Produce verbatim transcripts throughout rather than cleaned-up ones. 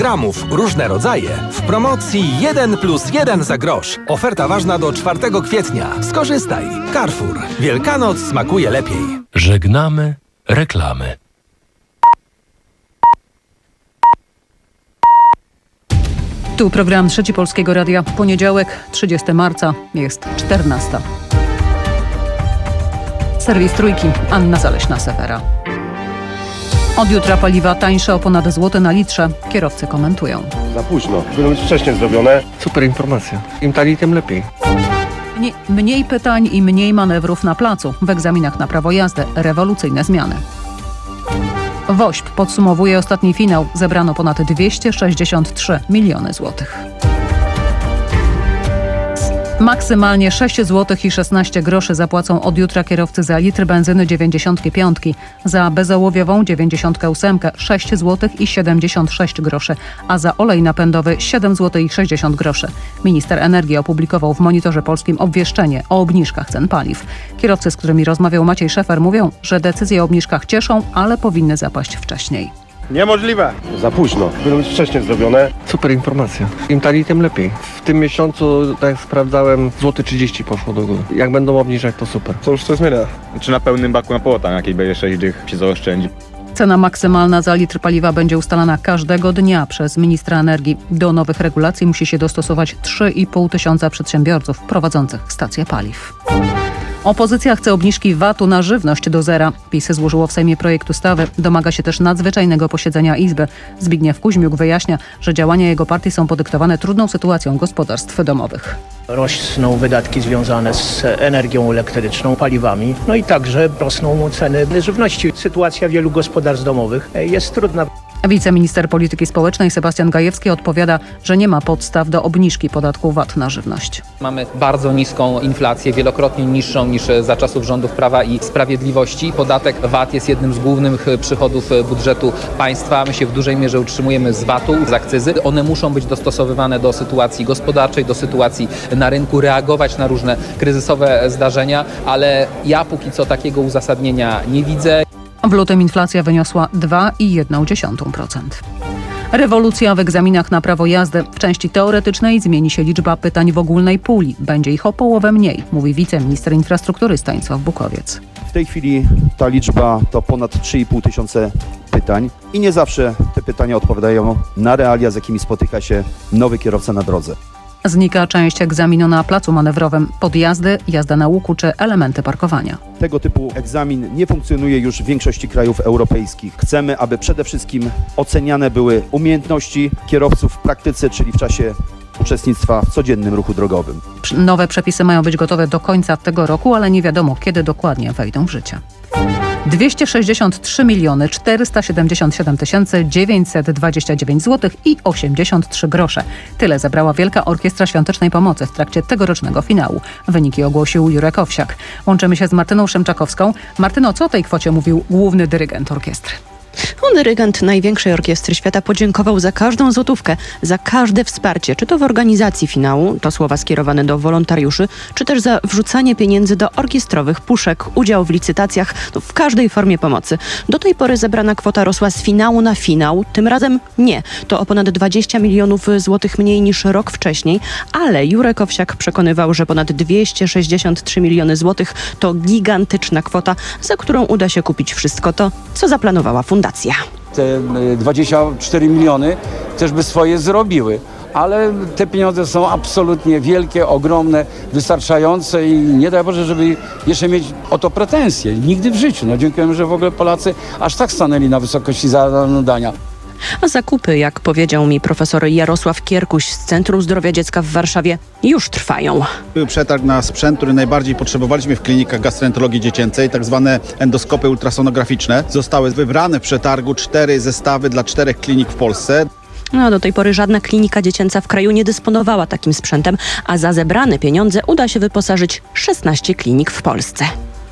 gramów, różne rodzaje. W promocji jeden plus jeden za grosz. Oferta ważna do czwartego kwietnia. Skorzystaj. Carrefour. Wielkanoc smakuje lepiej. Żegnamy reklamy. Tu program Trzeci Polskiego Radia. Poniedziałek, trzydziestego marca, jest czternasta. Serwis Trójki, Anna Zaleśna-Sewera. Od jutra paliwa tańsze o ponad złoty na litrze. Kierowcy komentują. Za późno. Powinno być wcześniej zrobione. Super informacja. Im taniej, tym lepiej. Mniej, mniej pytań i mniej manewrów na placu. W egzaminach na prawo jazdy rewolucyjne zmiany. WOŚP podsumowuje ostatni finał. Zebrano ponad dwieście sześćdziesiąt trzy miliony złotych. Maksymalnie sześć złotych i szesnaście groszy zapłacą od jutra kierowcy za litr benzyny dziewięćdziesiąt pięć, za bezołowiową dziewięćdziesiąt osiem sześć złotych i siedemdziesiąt sześć groszy, a za olej napędowy siedem złotych i sześćdziesiąt groszy. Minister energii opublikował w Monitorze Polskim obwieszczenie o obniżkach cen paliw. Kierowcy, z którymi rozmawiał Maciej Szefer, mówią, że decyzje o obniżkach cieszą, ale powinny zapaść wcześniej. Niemożliwe. Za późno. Powinno być wcześniej zrobione. Super informacja. Im taniej, tym lepiej. W tym miesiącu, tak jak sprawdzałem, złoty trzydzieści poszło do góry. Jak będą obniżać, to super. To już coś zmienia. Czy na pełnym baku na połota, jakiej będzie sześć dych się zaoszczędzi. Cena maksymalna za litr paliwa będzie ustalana każdego dnia przez ministra energii. Do nowych regulacji musi się dostosować trzy i pół tysiąca przedsiębiorców prowadzących stacje paliw. Opozycja chce obniżki vatu na żywność do zera. PiS złożyło w Sejmie projekt ustawy. Domaga się też nadzwyczajnego posiedzenia Izby. Zbigniew Kuźmiuk wyjaśnia, że działania jego partii są podyktowane trudną sytuacją gospodarstw domowych. Rosną wydatki związane z energią elektryczną, paliwami, no i także rosną ceny żywności. Sytuacja wielu gospodarstw domowych jest trudna. Wiceminister Polityki Społecznej Sebastian Gajewski odpowiada, że nie ma podstaw do obniżki podatku V A T na żywność. Mamy bardzo niską inflację, wielokrotnie niższą niż za czasów rządów Prawa i Sprawiedliwości. Podatek V A T jest jednym z głównych przychodów budżetu państwa. My się w dużej mierze utrzymujemy z V A T-u, z akcyzy. One muszą być dostosowywane do sytuacji gospodarczej, do sytuacji na rynku, reagować na różne kryzysowe zdarzenia, ale ja póki co takiego uzasadnienia nie widzę. W lutym inflacja wyniosła dwa i jedna dziesiąta procent. Rewolucja w egzaminach na prawo jazdy. W części teoretycznej zmieni się liczba pytań w ogólnej puli. Będzie ich o połowę mniej, mówi wiceminister infrastruktury Stanisław Bukowiec. W tej chwili ta liczba to ponad trzy i pół tysiące pytań i nie zawsze te pytania odpowiadają na realia, z jakimi spotyka się nowy kierowca na drodze. Znika część egzaminu na placu manewrowym, podjazdy, jazda na łuku czy elementy parkowania. Tego typu egzamin nie funkcjonuje już w większości krajów europejskich. Chcemy, aby przede wszystkim oceniane były umiejętności kierowców w praktyce, czyli w czasie uczestnictwa w codziennym ruchu drogowym. Nowe przepisy mają być gotowe do końca tego roku, ale nie wiadomo, kiedy dokładnie wejdą w życie. dwieście sześćdziesiąt trzy miliony czterysta siedemdziesiąt siedem tysięcy dziewięćset dwadzieścia dziewięć złotych i osiemdziesiąt trzy grosze. Tyle zebrała Wielka Orkiestra Świątecznej Pomocy w trakcie tegorocznego finału. Wyniki ogłosił Jurek Owsiak. Łączymy się z Martyną Szymczakowską. Martyno, co o tej kwocie mówił główny dyrygent orkiestry? Dyrygent największej orkiestry świata podziękował za każdą złotówkę, za każde wsparcie, czy to w organizacji finału, to słowa skierowane do wolontariuszy, czy też za wrzucanie pieniędzy do orkiestrowych puszek, udział w licytacjach, no w każdej formie pomocy. Do tej pory zebrana kwota rosła z finału na finał, tym razem nie. To o ponad dwadzieścia milionów złotych mniej niż rok wcześniej, ale Jurek Owsiak przekonywał, że ponad dwieście sześćdziesiąt trzy miliony złotych to gigantyczna kwota, za którą uda się kupić wszystko to, co zaplanowała fundacja. Te dwadzieścia cztery miliony też by swoje zrobiły, ale te pieniądze są absolutnie wielkie, ogromne, wystarczające i nie daj Boże, żeby jeszcze mieć o to pretensje. Nigdy w życiu. No dziękujemy, że w ogóle Polacy aż tak stanęli na wysokości zadania. A zakupy, jak powiedział mi profesor Jarosław Kierkuś z Centrum Zdrowia Dziecka w Warszawie, już trwają. Był przetarg na sprzęt, który najbardziej potrzebowaliśmy w klinikach gastroenterologii dziecięcej, tak zwane endoskopy ultrasonograficzne. Zostały wybrane w przetargu cztery zestawy dla czterech klinik w Polsce. No, do tej pory żadna klinika dziecięca w kraju nie dysponowała takim sprzętem, a za zebrane pieniądze uda się wyposażyć szesnaście klinik w Polsce.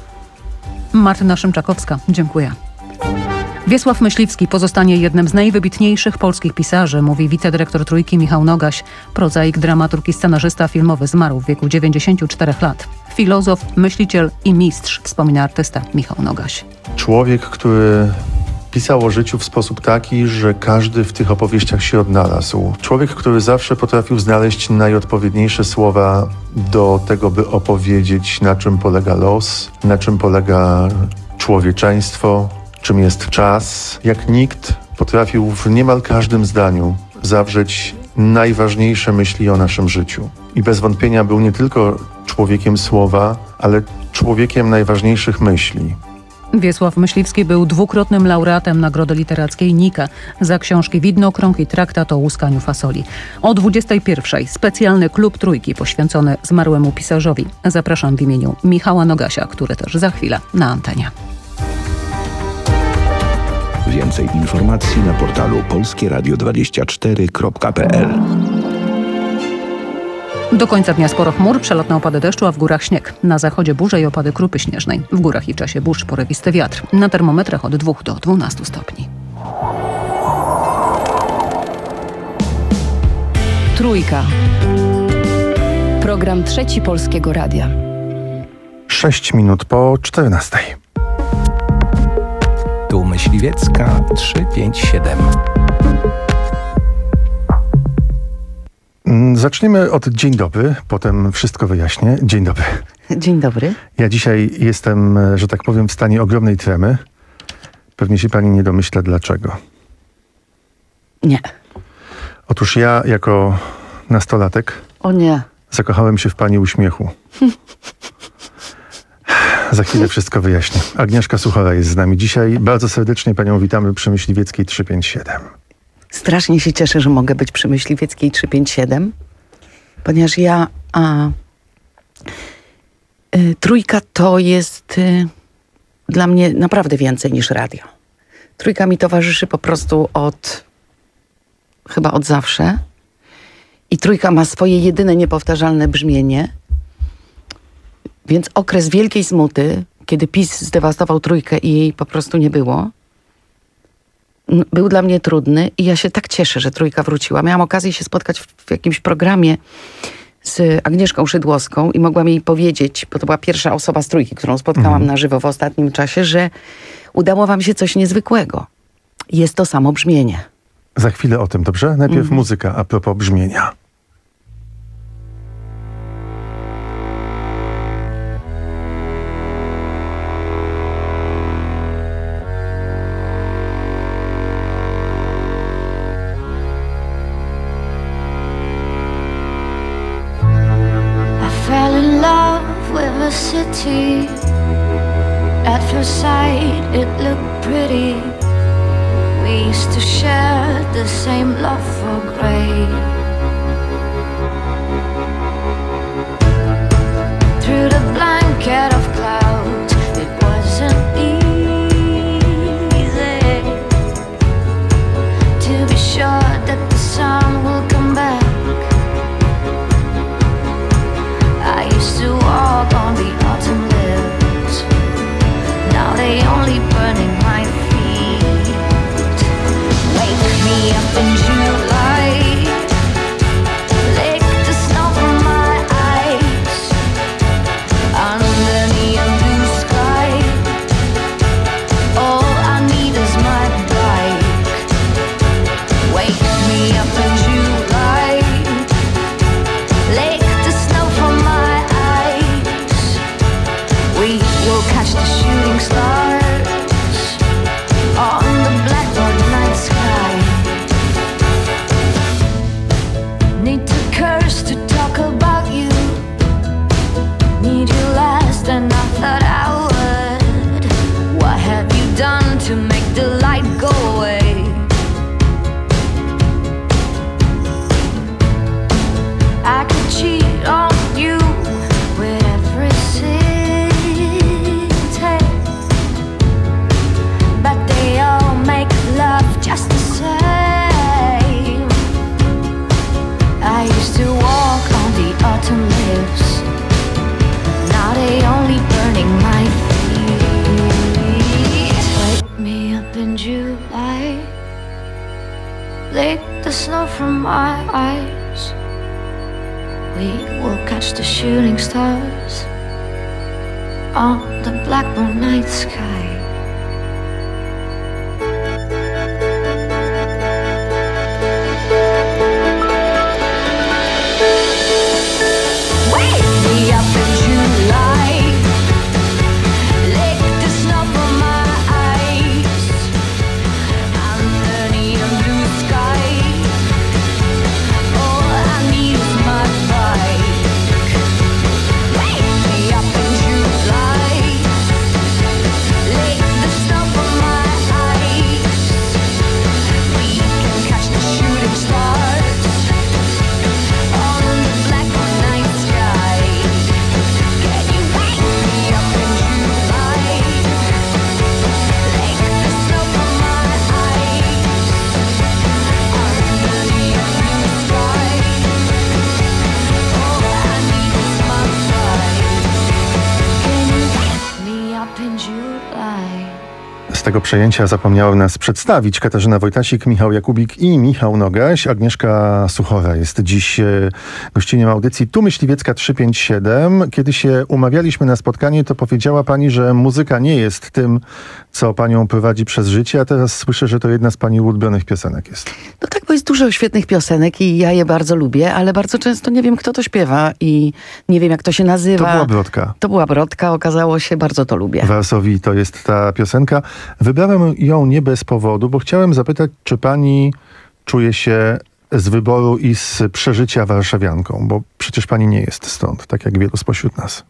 Martyna Szymczakowska, dziękuję. Wiesław Myśliwski pozostanie jednym z najwybitniejszych polskich pisarzy, mówi wicedyrektor Trójki Michał Nogaś. Prozaik, dramaturg i scenarzysta filmowy zmarł w wieku dziewięćdziesięciu czterech lat. Filozof, myśliciel i mistrz, wspomina artysta Michał Nogaś. Człowiek, który pisał o życiu w sposób taki, że każdy w tych opowieściach się odnalazł. Człowiek, który zawsze potrafił znaleźć najodpowiedniejsze słowa do tego, by opowiedzieć, na czym polega los, na czym polega człowieczeństwo, czym jest czas. Jak nikt potrafił w niemal każdym zdaniu zawrzeć najważniejsze myśli o naszym życiu. I bez wątpienia był nie tylko człowiekiem słowa, ale człowiekiem najważniejszych myśli. Wiesław Myśliwski był dwukrotnym laureatem Nagrody Literackiej Nika za książki Widnokrąg i traktat o łuskaniu fasoli. O dwudziestej pierwszej specjalny klub Trójki poświęcony zmarłemu pisarzowi. Zapraszam w imieniu Michała Nogasia, który też za chwilę na antenie. Więcej informacji na portalu polskie radio dwadzieścia cztery kropka p l. Do końca dnia sporo chmur, przelotne opady deszczu, a w górach śnieg. Na zachodzie burze i opady krupy śnieżnej. W górach i w czasie burz porywisty wiatr. Na termometrach od dwóch do dwunastu stopni. Trójka. Program Trzeci Polskiego Radia. Sześć minut po czternastej. Tu Myśliwiecka trzysta pięćdziesiąt siedem. Zaczniemy od dzień dobry, potem wszystko wyjaśnię. Dzień dobry. Dzień dobry. Ja dzisiaj jestem, że tak powiem, w stanie ogromnej tremy. Pewnie się pani nie domyśla dlaczego. Nie. Otóż ja jako nastolatek O nie. zakochałem się w pani uśmiechu. Za chwilę wszystko wyjaśnię. Agnieszka Suchora jest z nami dzisiaj. Bardzo serdecznie panią witamy przy Myśliwieckiej trzysta pięćdziesiąt siedem. Strasznie się cieszę, że mogę być przy Myśliwieckiej trzysta pięćdziesiąt siedem, ponieważ ja... A, y, trójka to jest y, dla mnie naprawdę więcej niż radio. Trójka mi towarzyszy po prostu od... chyba od zawsze. I trójka ma swoje jedyne niepowtarzalne brzmienie. Więc okres wielkiej smuty, kiedy PiS zdewastował trójkę i jej po prostu nie było, był dla mnie trudny i ja się tak cieszę, że trójka wróciła. Miałam okazję się spotkać w, w jakimś programie z Agnieszką Szydłowską i mogłam jej powiedzieć, bo to była pierwsza osoba z trójki, którą spotkałam Mhm. na żywo w ostatnim czasie, że udało wam się coś niezwykłego. Jest to samo brzmienie. Za chwilę o tym, dobrze? Najpierw Mhm. muzyka a propos brzmienia. Fell in love with a city. At first sight it looked pretty. We used to share the same love for grey. Through the blanket of clouds it wasn't easy to be sure that the sun will come back. I used to walk on the autumn leaves. Now they only burn in my feet. Wake me up in July. Lick the snow from my eyes. Under neon blue sky. All I need is my bike. Wake me up in July. Lick the snow from my eyes. We will catch the shooting stars on the blackbird night sky. Need to curse to talk about you. Need you less than I thought I would. What have you done to make the light go away? I could cheat on you with every city, but they all make love just the same. I used to walk on the autumn leaves. Now they only burning my feet. Wake me up in July. Lick the snow from my eyes. We will catch the shooting stars on the blackbird night sky. tego przejęcia zapomniałem nas przedstawić. Katarzyna Wojtasik, Michał Jakubik i Michał Nogaś. Agnieszka Suchora jest dziś e, gościniem audycji Tu Myśliwiecka trzysta pięćdziesiąt siedem. Kiedy się umawialiśmy na spotkanie, to powiedziała pani, że muzyka nie jest tym, co panią prowadzi przez życie, a teraz słyszę, że to jedna z pani ulubionych piosenek jest. No tak, bo jest dużo świetnych piosenek i ja je bardzo lubię, ale bardzo często nie wiem, kto to śpiewa i nie wiem, jak to się nazywa. To była Brodka. To była Brodka, okazało się, bardzo to lubię. Warsowi to jest ta piosenka. Wybrałem ją nie bez powodu, bo chciałem zapytać, czy pani czuje się z wyboru i z przeżycia warszawianką, bo przecież pani nie jest stąd, tak jak wielu spośród nas.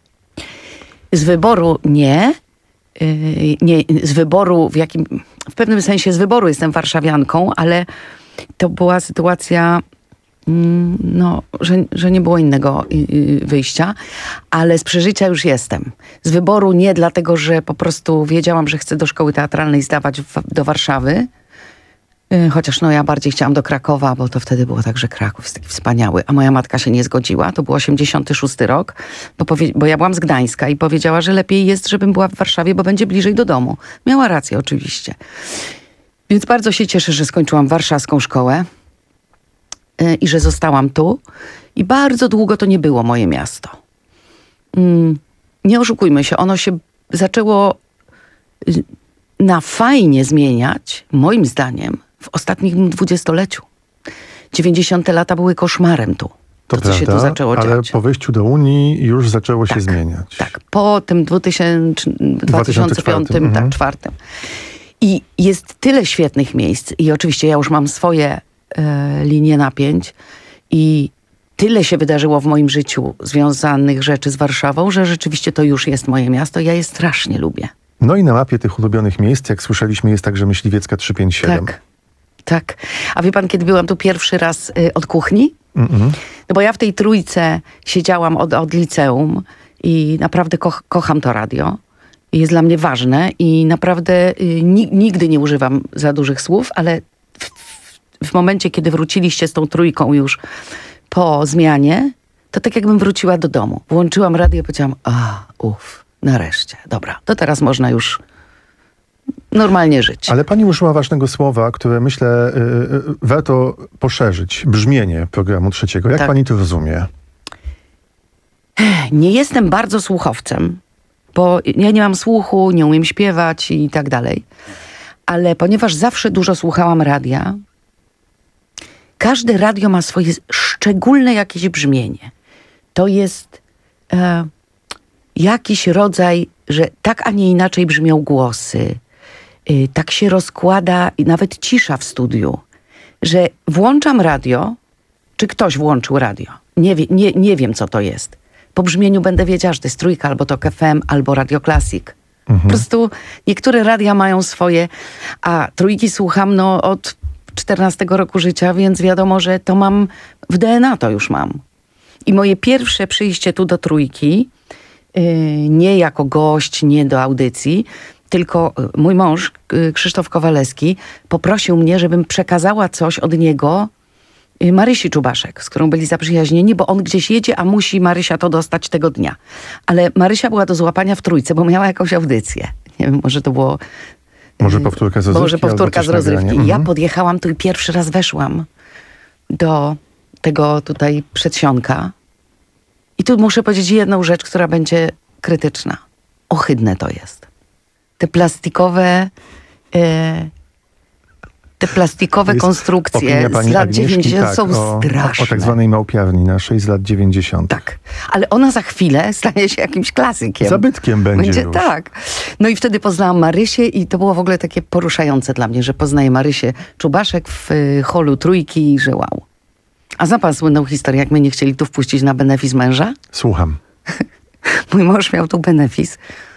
Z wyboru nie. Yy, nie, z wyboru w jakim, w pewnym sensie z wyboru jestem warszawianką, ale to była sytuacja, mm, no, że, że nie było innego yy, wyjścia, ale z przeżycia już jestem. Z wyboru nie dlatego, że po prostu wiedziałam, że chcę do szkoły teatralnej zdawać w, do Warszawy, yy, chociaż no ja bardziej chciałam do Krakowa, bo to wtedy było tak, że Kraków jest taki wspaniały, a moja matka się nie zgodziła, to był osiemdziesiąty szósty rok, bo, powie, bo ja byłam z Gdańska i powiedziała, że lepiej jest, żebym była w Warszawie, bo będzie bliżej do domu. Miała rację oczywiście. Więc bardzo się cieszę, że skończyłam warszawską szkołę yy, i że zostałam tu. I bardzo długo to nie było moje miasto. Yy, nie oszukujmy się, ono się zaczęło yy, na fajnie zmieniać, moim zdaniem, w ostatnim dwudziestoleciu. dziewięćdziesiąte lata były koszmarem tu. To, to co prawda, się tu zaczęło ale dziać. po wejściu do Unii już zaczęło się zmieniać. Tak, po tym dwutysięcznym, dwa tysiące piątym, mhm. tak, czwartym. I jest tyle świetnych miejsc i oczywiście ja już mam swoje e, linie napięć i tyle się wydarzyło w moim życiu związanych rzeczy z Warszawą, że rzeczywiście to już jest moje miasto. Ja je strasznie lubię. No i na mapie tych ulubionych miejsc, jak słyszeliśmy, jest także Myśliwiecka trzysta pięćdziesiąt siedem. Tak, tak. A wie pan, kiedy byłam tu pierwszy raz y, od kuchni? Mm-mm. No bo ja w tej trójce siedziałam od, od liceum i naprawdę koch, kocham to radio. Jest dla mnie ważne i naprawdę y, ni, nigdy nie używam za dużych słów, ale w, w, w momencie, kiedy wróciliście z tą trójką już po zmianie, to tak jakbym wróciła do domu. Włączyłam radio i powiedziałam, a, uff, nareszcie, dobra, to teraz można już normalnie żyć. Ale pani użyła ważnego słowa, które myślę y, y, warto poszerzyć. Brzmienie programu trzeciego. Jak Tak. pani to rozumie? Nie jestem bardzo słuchowcem, bo ja nie mam słuchu, nie umiem śpiewać i tak dalej. Ale ponieważ zawsze dużo słuchałam radia, każde radio ma swoje szczególne jakieś brzmienie. To jest e, jakiś rodzaj, że tak, a nie inaczej brzmią głosy. Y, tak się rozkłada i nawet cisza w studiu, że włączam radio, czy ktoś włączył radio. Nie, wie, nie, nie wiem, co to jest. Po brzmieniu będę wiedziała, że to jest Trójka, albo Tok F M, albo Radio Classic. Mhm. Po prostu niektóre radia mają swoje, a Trójki słucham no, od czternastego roku życia, więc wiadomo, że to mam, w D N A to już mam. I moje pierwsze przyjście tu do Trójki, yy, nie jako gość, nie do audycji, tylko mój mąż, Krzysztof Kowalewski, poprosił mnie, żebym przekazała coś od niego Marysi Czubaszek, z którą byli zaprzyjaźnieni, bo on gdzieś jedzie, a musi Marysia to dostać tego dnia. Ale Marysia była do złapania w Trójce, bo miała jakąś audycję. Nie wiem, może to było... Może powtórka z rozrywki? Może powtórka z rozrywki. Mhm. Ja podjechałam tu i pierwszy raz weszłam do tego tutaj przedsionka. I tu muszę powiedzieć jedną rzecz, która będzie krytyczna. Ohydne to jest. Te plastikowe... E, Te plastikowe Jest konstrukcje opinia z pani lat Agnieszki, dziewięćdziesiątych tak, są o, straszne. O tak zwanej małpiarni naszej z lat dziewięćdziesiątych. Tak, ale ona za chwilę stanie się jakimś klasykiem. Zabytkiem będzie, Będzie już. tak. No i wtedy poznałam Marysię i to było w ogóle takie poruszające dla mnie, że poznaję Marysię Czubaszek w y, holu Trójki i że wow. A zna pan słynną historię, jak mnie nie chcieli tu wpuścić na benefis męża? Słucham. Mój mąż miał tu benefis.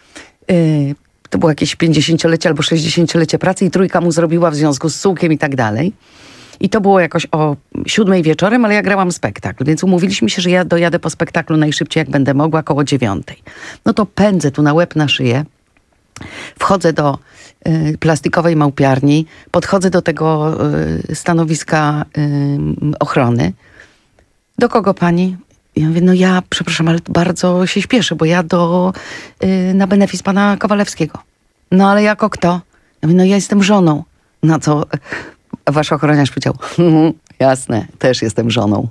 Y, to było jakieś pięćdziesięciolecie albo sześćdziesięciolecie pracy i Trójka mu zrobiła w związku z sułkiem i tak dalej. I to było jakoś o siódmej wieczorem, ale ja grałam spektakl, więc umówiliśmy się, że ja dojadę po spektaklu najszybciej jak będę mogła, koło dziewiątej. No to pędzę tu na łeb, na szyję, wchodzę do y, plastikowej małpiarni, podchodzę do tego y, stanowiska y, ochrony. Do kogo pani? Ja mówię, no ja, przepraszam, ale bardzo się śpieszę, bo ja do, y, na benefis pana Kowalewskiego. No ale jako kto? Ja mówię, no ja jestem żoną. Na co wasz ochroniarz powiedział, jasne, też jestem żoną.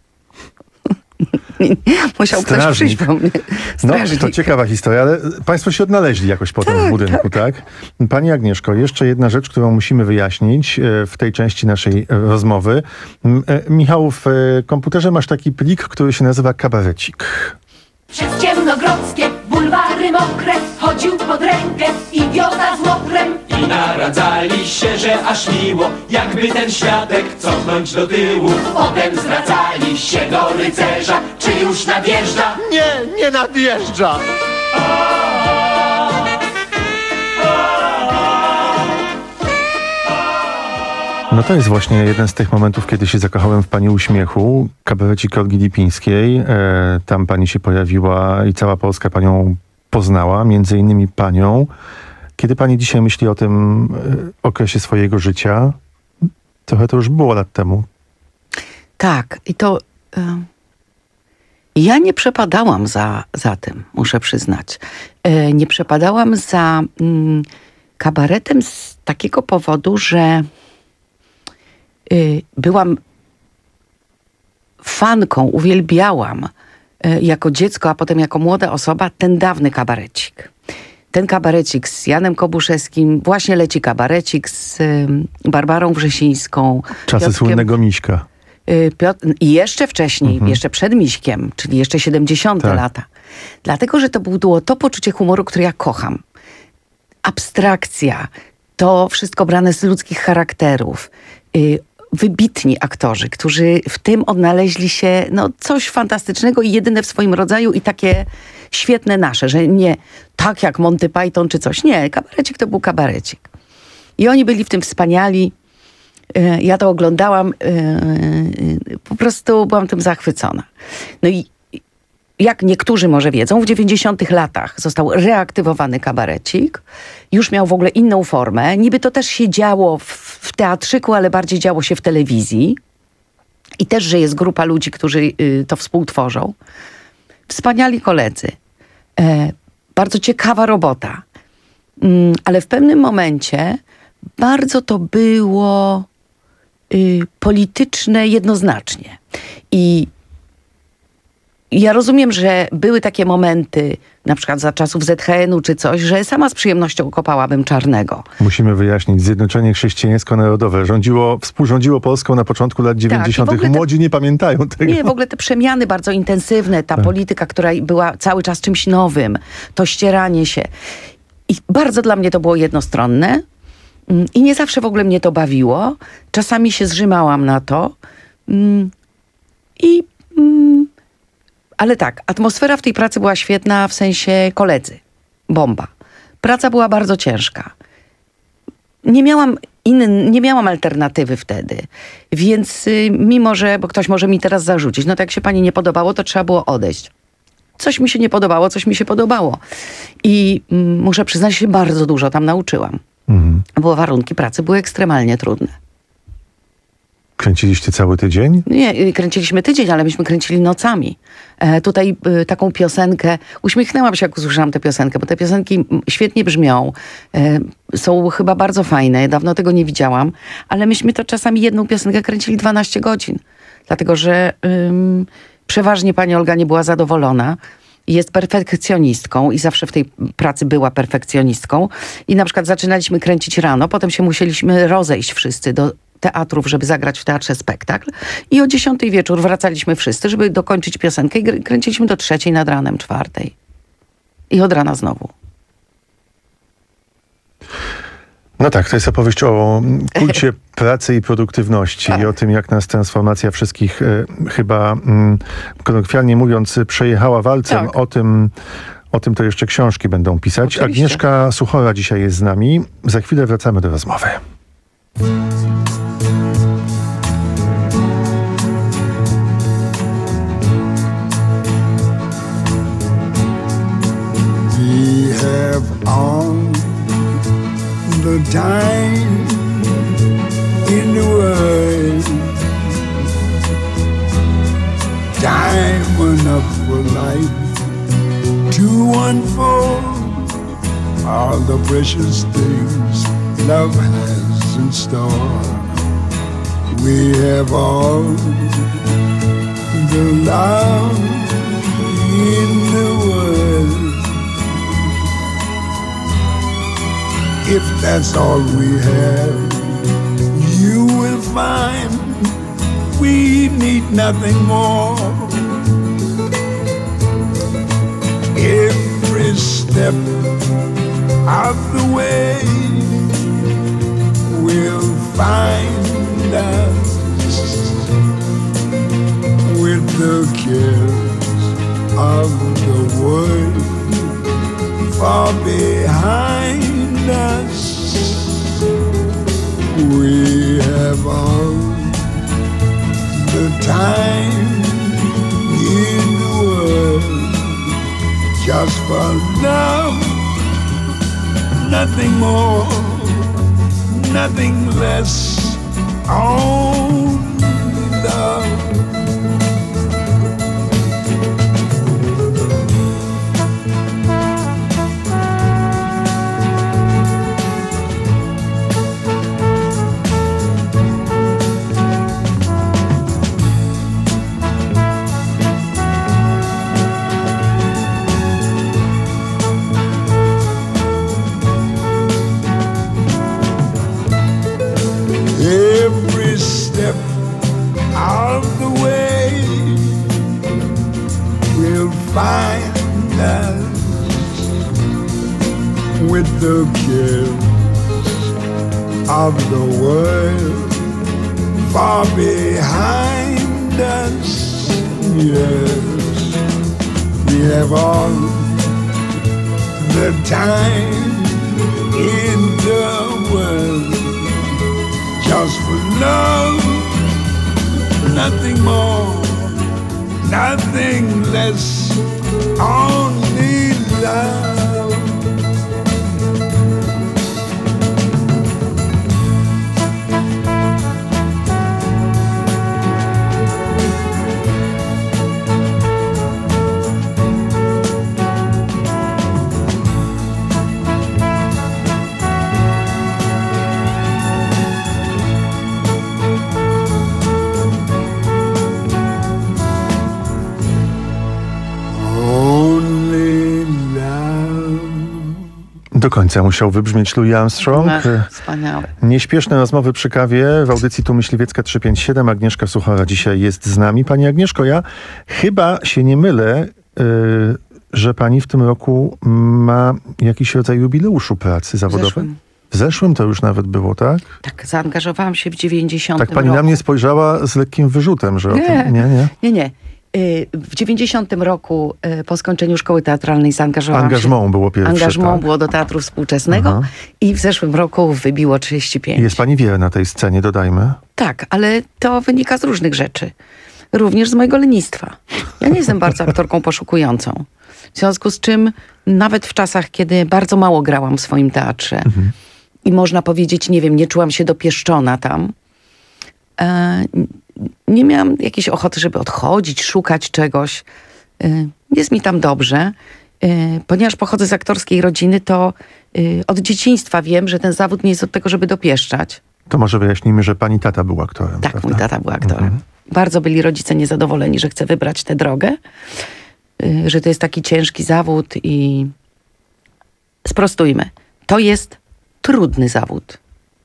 Musiał Strażnik. ktoś przyjść po mnie. No, to ciekawa historia, ale państwo się odnaleźli jakoś potem tak, w budynku, tak. tak? Pani Agnieszko, jeszcze jedna rzecz, którą musimy wyjaśnić w tej części naszej rozmowy. Michał, w komputerze masz taki plik, który się nazywa kabarecik. Przez ciemnogrodzkie bulwary mokre chodził pod rękę idiota z mokrem. I naradzali się, że aż miło, jakby ten światek cofnąć do tyłu. Potem zwracali się do rycerza, czy już nadjeżdża? Nie, nie nadjeżdża! No to jest właśnie jeden z tych momentów, kiedy się zakochałem w pani uśmiechu. Kabarecik Olgi Lipińskiej. E, tam pani się pojawiła i cała Polska panią poznała, między innymi panią. Kiedy pani dzisiaj myśli o tym e, okresie swojego życia, trochę to już było lat temu. Tak, i to... Y ja nie przepadałam za, za tym, muszę przyznać. Y nie przepadałam za y kabaretem z takiego powodu, że y byłam fanką, uwielbiałam y jako dziecko, a potem jako młoda osoba ten dawny kabarecik. Ten kabarecik z Janem Kobuszewskim, właśnie leci kabarecik z y, Barbarą Wrzesińską. Czasy Piotrkiem, słynnego Miśka. Y, Piotr, I jeszcze wcześniej, Mhm. jeszcze przed Miśkiem, czyli jeszcze siedemdziesiąte Tak. lata. Dlatego, że to było to poczucie humoru, które ja kocham. Abstrakcja, to wszystko brane z ludzkich charakterów. Y, wybitni aktorzy, którzy w tym odnaleźli się, no coś fantastycznego i jedyne w swoim rodzaju i takie świetne nasze, że nie tak jak Monty Python czy coś. Nie, kabarecik to był kabarecik. I oni byli w tym wspaniali. Y, ja to oglądałam, y, y, po prostu byłam tym zachwycona. No i jak niektórzy może wiedzą, w dziewięćdziesiątych latach został reaktywowany kabarecik. Już miał w ogóle inną formę. Niby to też się działo w, w teatrzyku, ale bardziej działo się w telewizji. I też, że jest grupa ludzi, którzy y, to współtworzą. Wspaniali koledzy. E, bardzo ciekawa robota. Mm, ale w pewnym momencie bardzo to było y, polityczne jednoznacznie. I ja rozumiem, że były takie momenty, na przykład za czasów Z H N u czy coś, że sama z przyjemnością kopałabym Czarnego. Musimy wyjaśnić, Zjednoczenie Chrześcijańsko-Narodowe rządziło, współrządziło Polską na początku lat dziewięćdziesiątych. Tak, te- Młodzi nie pamiętają tego. Nie, w ogóle te przemiany bardzo intensywne, ta Tak. polityka, która była cały czas czymś nowym, to ścieranie się. I bardzo dla mnie to było jednostronne mm, i nie zawsze w ogóle mnie to bawiło. Czasami się zrzymałam na to. Mm, I... Mm, ale tak, atmosfera w tej pracy była świetna w sensie koledzy. Bomba. Praca była bardzo ciężka. Nie miałam inny, nie miałam alternatywy wtedy. Więc y, mimo, że, bo ktoś może mi teraz zarzucić, no to jak się pani nie podobało, to trzeba było odejść. Coś mi się nie podobało, coś mi się podobało. I mm, muszę przyznać, że się bardzo dużo tam nauczyłam. Mhm. Bo warunki pracy były ekstremalnie trudne. Kręciliście cały tydzień? Nie, y, kręciliśmy tydzień, ale myśmy kręcili nocami. E, tutaj y, taką piosenkę, uśmiechnęłam się, jak usłyszałam tę piosenkę, bo te piosenki mm, świetnie brzmią. E, są chyba bardzo fajne, dawno tego nie widziałam, ale myśmy to czasami jedną piosenkę kręcili dwanaście godzin. Dlatego, że ym, przeważnie pani Olga nie była zadowolona. Jest perfekcjonistką i zawsze w tej pracy była perfekcjonistką. I na przykład zaczynaliśmy kręcić rano, potem się musieliśmy rozejść wszyscy do teatrów, żeby zagrać w teatrze spektakl. I o dziesiątej wieczór wracaliśmy wszyscy, żeby dokończyć piosenkę i gr- kręciliśmy do trzeciej nad ranem, czwartej. I od rana znowu. No tak, to jest opowieść o kulcie pracy i produktywności i o tym, jak nas transformacja wszystkich e, chyba, mm, kolokwialnie mówiąc, przejechała walcem. Tak. O tym, o tym to jeszcze książki będą pisać. Oczywiście. Agnieszka Suchora dzisiaj jest z nami. Za chwilę wracamy do rozmowy. We have all the time in the world, time enough for life to unfold all the precious things love has in store. We have all the love in the world. If that's all we have, you will find we need nothing more. Every step of the way will find us with the cares of the world far behind us. We have all the time in the world just for love, nothing more, nothing less, only love. Every step of the way will find us with the cares of the world far behind us. Yes, we have all the time in the world just for love, nothing more, nothing less, only love. Do końca musiał wybrzmieć Louis Armstrong. Ach, wspaniałe. Nieśpieszne rozmowy przy kawie w audycji Tu Myśliwiecka trzysta pięćdziesiąt siedem. Agnieszka Suchara dzisiaj jest z nami. Pani Agnieszko, ja chyba się nie mylę, yy, że pani w tym roku ma jakiś rodzaj jubileuszu pracy zawodowej. W zeszłym. W zeszłym to już nawet było, tak? Tak, zaangażowałam się w dziewięćdziesiątym Tak pani roku. na mnie spojrzała z lekkim wyrzutem, że Nie, o tym... Nie, nie. nie, nie. W dziewięćdziesiątym roku po skończeniu szkoły teatralnej zaangażowałam Angażmą się. było pierwsze. Angażmą tak. było do teatru współczesnego. Aha. I w zeszłym roku wybiło trzydzieści pięć. Jest pani wierna tej scenie, dodajmy. Tak, ale to wynika z różnych rzeczy. Również z mojego lenistwa. Ja nie jestem bardzo aktorką poszukującą. W związku z czym nawet w czasach, kiedy bardzo mało grałam w swoim teatrze Mhm. i można powiedzieć, nie wiem, nie czułam się dopieszczona tam, e, nie miałam jakiejś ochoty, żeby odchodzić, szukać czegoś. E, jest mi tam dobrze. E, ponieważ pochodzę z aktorskiej rodziny, to e, od dzieciństwa wiem, że ten zawód nie jest od tego, żeby dopieszczać. To może wyjaśnijmy, że pani tata był aktorem. Tak, prawda? mój tata był aktorem. Mhm. Bardzo byli rodzice niezadowoleni, że chcę wybrać tę drogę, y, że to jest taki ciężki zawód i sprostujmy. To jest trudny zawód.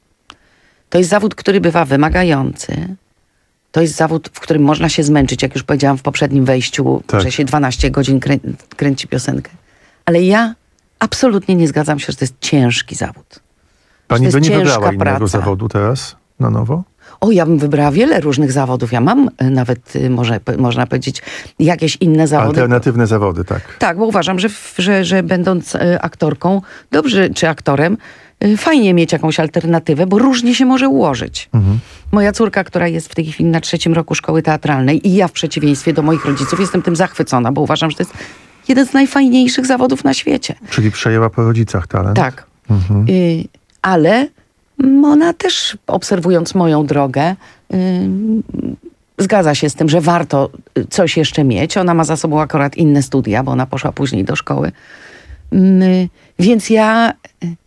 To jest zawód, który bywa wymagający. To jest zawód, w którym można się zmęczyć, jak już powiedziałam w poprzednim wejściu, Tak. że się dwanaście godzin krę kręci piosenkę. Ale ja absolutnie nie zgadzam się, że to jest ciężki zawód. Pani że to by jest nie wybrała ciężka innego praca. zawodu teraz na nowo? O, ja bym wybrała wiele różnych zawodów. Ja mam y, nawet, y, może, p- można powiedzieć, jakieś inne zawody. Alternatywne zawody, tak. Tak, bo uważam, że, w- że, że będąc y, aktorką, dobrze, czy aktorem, y, fajnie mieć jakąś alternatywę, bo różnie się może ułożyć. Mhm. Moja córka, która jest w tej chwili na trzecim roku szkoły teatralnej i ja w przeciwieństwie do moich rodziców jestem tym zachwycona, bo uważam, że to jest jeden z najfajniejszych zawodów na świecie. Czyli przejęła po rodzicach talent? Tak. Mhm. Y, ale ona też, obserwując moją drogę, y, zgadza się z tym, że warto coś jeszcze mieć. Ona ma za sobą akurat inne studia, bo ona poszła później do szkoły. Y, więc ja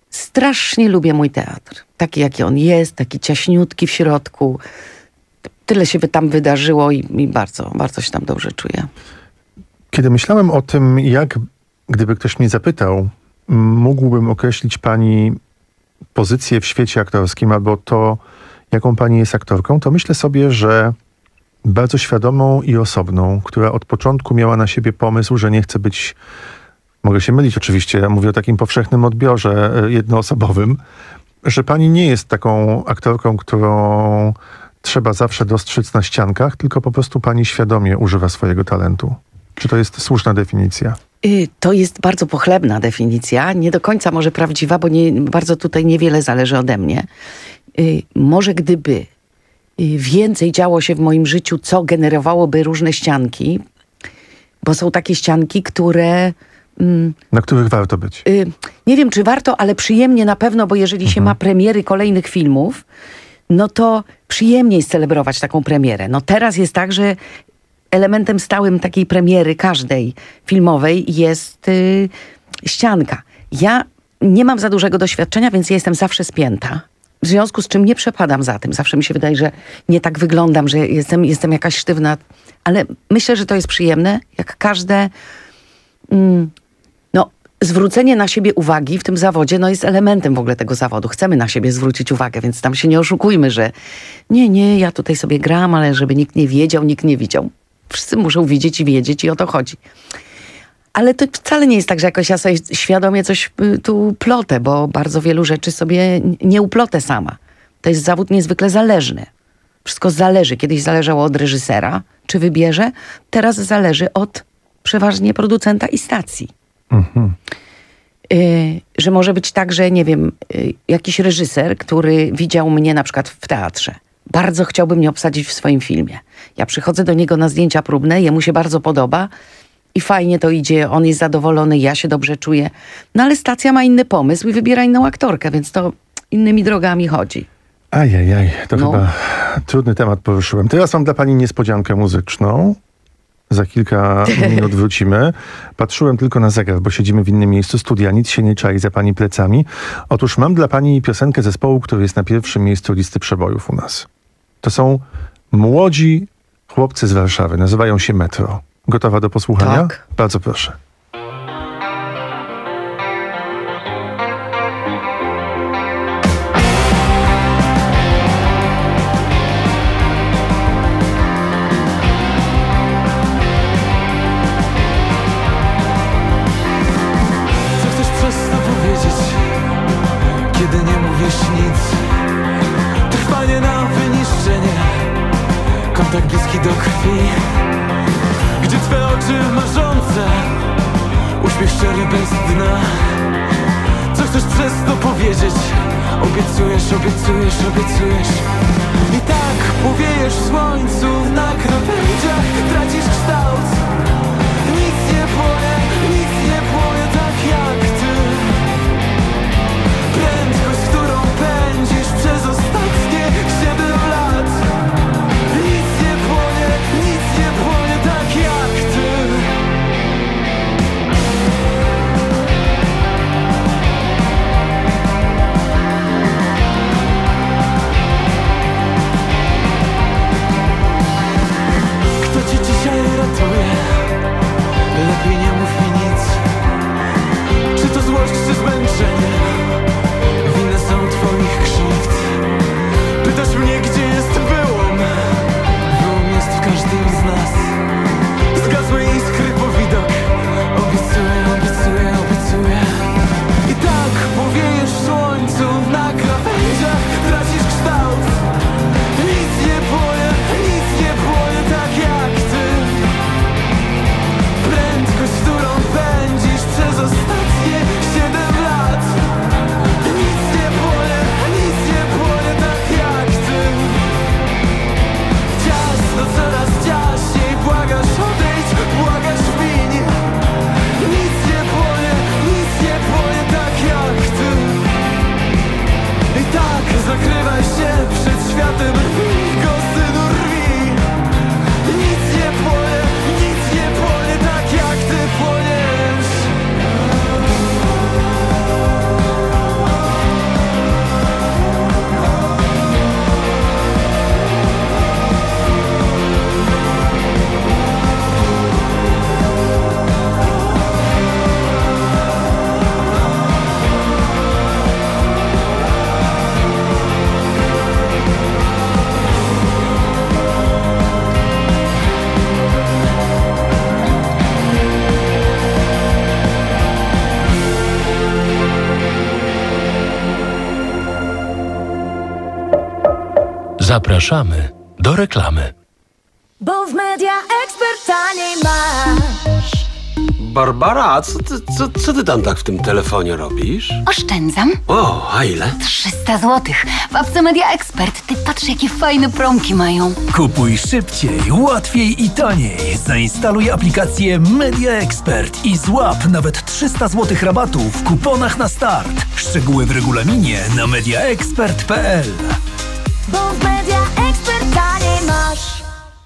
strasznie lubię mój teatr. Taki, jaki on jest, taki ciaśniutki w środku. Tyle się tam wydarzyło i, i bardzo, bardzo się tam dobrze czuję. Kiedy myślałem o tym, jak, gdyby ktoś mnie zapytał, mógłbym określić pani pozycję w świecie aktorskim albo to, jaką pani jest aktorką, to myślę sobie, że bardzo świadomą i osobną, która od początku miała na siebie pomysł, że nie chce być, mogę się mylić oczywiście, ja mówię o takim powszechnym odbiorze jednoosobowym, że pani nie jest taką aktorką, którą trzeba zawsze dostrzec na ściankach, tylko po prostu pani świadomie używa swojego talentu. Czy to jest słuszna definicja? To jest bardzo pochlebna definicja, nie do końca może prawdziwa, bo nie, bardzo tutaj niewiele zależy ode mnie. Może gdyby więcej działo się w moim życiu, co generowałoby różne ścianki, bo są takie ścianki, które... Na których warto być. Nie wiem, czy warto, ale przyjemnie na pewno, bo jeżeli mhm. się ma premiery kolejnych filmów, no to przyjemniej celebrować taką premierę. No teraz jest tak, że elementem stałym takiej premiery każdej filmowej jest yy, ścianka. Ja nie mam za dużego doświadczenia, więc ja jestem zawsze spięta. W związku z czym nie przepadam za tym. Zawsze mi się wydaje, że nie tak wyglądam, że jestem, jestem jakaś sztywna. Ale myślę, że to jest przyjemne, jak każde mm, no, zwrócenie na siebie uwagi w tym zawodzie no, jest elementem w ogóle tego zawodu. Chcemy na siebie zwrócić uwagę, więc tam się nie oszukujmy, że nie, nie, ja tutaj sobie gram, ale żeby nikt nie wiedział, nikt nie widział. Wszyscy muszą widzieć i wiedzieć i o to chodzi. Ale to wcale nie jest tak, że jakoś ja sobie świadomie coś tu plotę, bo bardzo wielu rzeczy sobie nie uplotę sama. To jest zawód niezwykle zależny. Wszystko zależy. Kiedyś zależało od reżysera, czy wybierze. Teraz zależy od przeważnie producenta i stacji. Mhm. Y, że może być tak, że nie wiem, y, jakiś reżyser, który widział mnie na przykład w teatrze, bardzo chciałby mnie obsadzić w swoim filmie. Ja przychodzę do niego na zdjęcia próbne, jemu się bardzo podoba i fajnie to idzie, on jest zadowolony, ja się dobrze czuję. No ale stacja ma inny pomysł i wybiera inną aktorkę, więc to innymi drogami chodzi. Ajajaj, to No. chyba trudny temat poruszyłem. Teraz mam dla pani niespodziankę muzyczną. Za kilka minut wrócimy. Patrzyłem tylko na zegar, bo siedzimy w innym miejscu studia. Nic się nie czai za pani plecami. Otóż mam dla pani piosenkę zespołu, który jest na pierwszym miejscu listy przebojów u nas. To są młodzi chłopcy z Warszawy. Nazywają się Metro. Gotowa do posłuchania? Tak. Bardzo proszę. Co chcesz przez to powiedzieć, kiedy nie mówisz nic? Trwanie na wyniszczenie, kontakt bliski do krwi, gdzie twe oczy marzące, uśmiech szczery bez dna. Co chcesz przez to powiedzieć? Obiecujesz, obiecujesz, obiecujesz i tak powiejesz w słońcu na krawędziach, tracisz kształt. Nic nie płonie, nic nie płonie tak jak ty. Prędkość, którą pędzisz przez ostatnie siedem lat. Nic nie płonie, nic nie płonie tak jak ty. Zapraszamy do reklamy. Bo w Media Expert taniej masz. Barbara, co ty, co, co ty tam tak w tym telefonie robisz? Oszczędzam. O, a ile? trzysta złotych. W apce Media Expert. Ty patrz, jakie fajne promki mają. Kupuj szybciej, łatwiej i taniej. Zainstaluj aplikację Media Expert i złap nawet trzysta złotych rabatu w kuponach na start. Szczegóły w regulaminie na mediaexpert kropka p l. Bo w Media Expert taniej masz.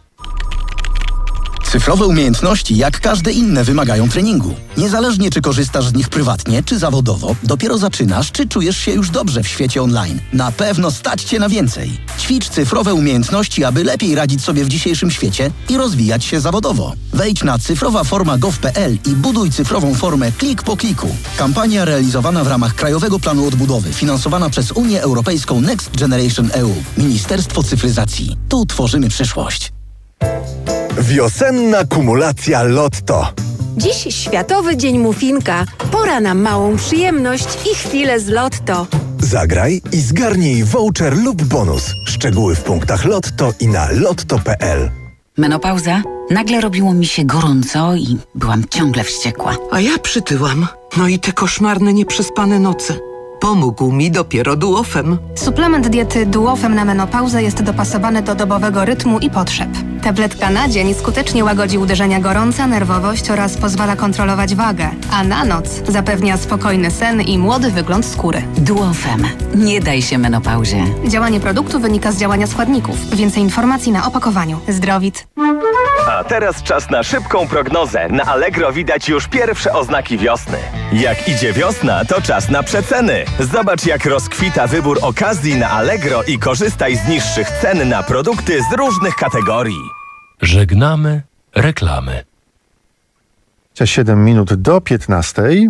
Cyfrowe umiejętności, jak każde inne, wymagają treningu. Niezależnie czy korzystasz z nich prywatnie, czy zawodowo, dopiero zaczynasz, czy czujesz się już dobrze w świecie online. Na pewno stać Cię na więcej. Ćwicz cyfrowe umiejętności, aby lepiej radzić sobie w dzisiejszym świecie i rozwijać się zawodowo. Wejdź na cyfrowa forma kropka gov kropka p l i buduj cyfrową formę klik po kliku. Kampania realizowana w ramach Krajowego Planu Odbudowy, finansowana przez Unię Europejską Next Generation E U. Ministerstwo Cyfryzacji. Tu tworzymy przyszłość. Wiosenna kumulacja Lotto. Dziś Światowy Dzień Muffinka. Pora na małą przyjemność i chwilę z Lotto. Zagraj i zgarnij voucher lub bonus. Szczegóły w punktach Lotto i na lotto kropka p l. Menopauza? Nagle robiło mi się gorąco i byłam ciągle wściekła. A ja przytyłam. No i te koszmarne, nieprzespane noce. Pomógł mi dopiero Duofem. Suplement diety Duofem na menopauzę jest dopasowany do dobowego rytmu i potrzeb. Tabletka na dzień skutecznie łagodzi uderzenia gorąca, nerwowość oraz pozwala kontrolować wagę, a na noc zapewnia spokojny sen i młody wygląd skóry. Duofem. Nie daj się menopauzie. Działanie produktu wynika z działania składników. Więcej informacji na opakowaniu. Zdrowit. A teraz czas na szybką prognozę. Na Allegro widać już pierwsze oznaki wiosny. Jak idzie wiosna, to czas na przeceny. Zobacz, jak rozkwita wybór okazji na Allegro i korzystaj z niższych cen na produkty z różnych kategorii. Żegnamy reklamy. siedem minut do piętnastej.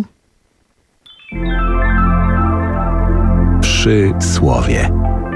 Przysłowie.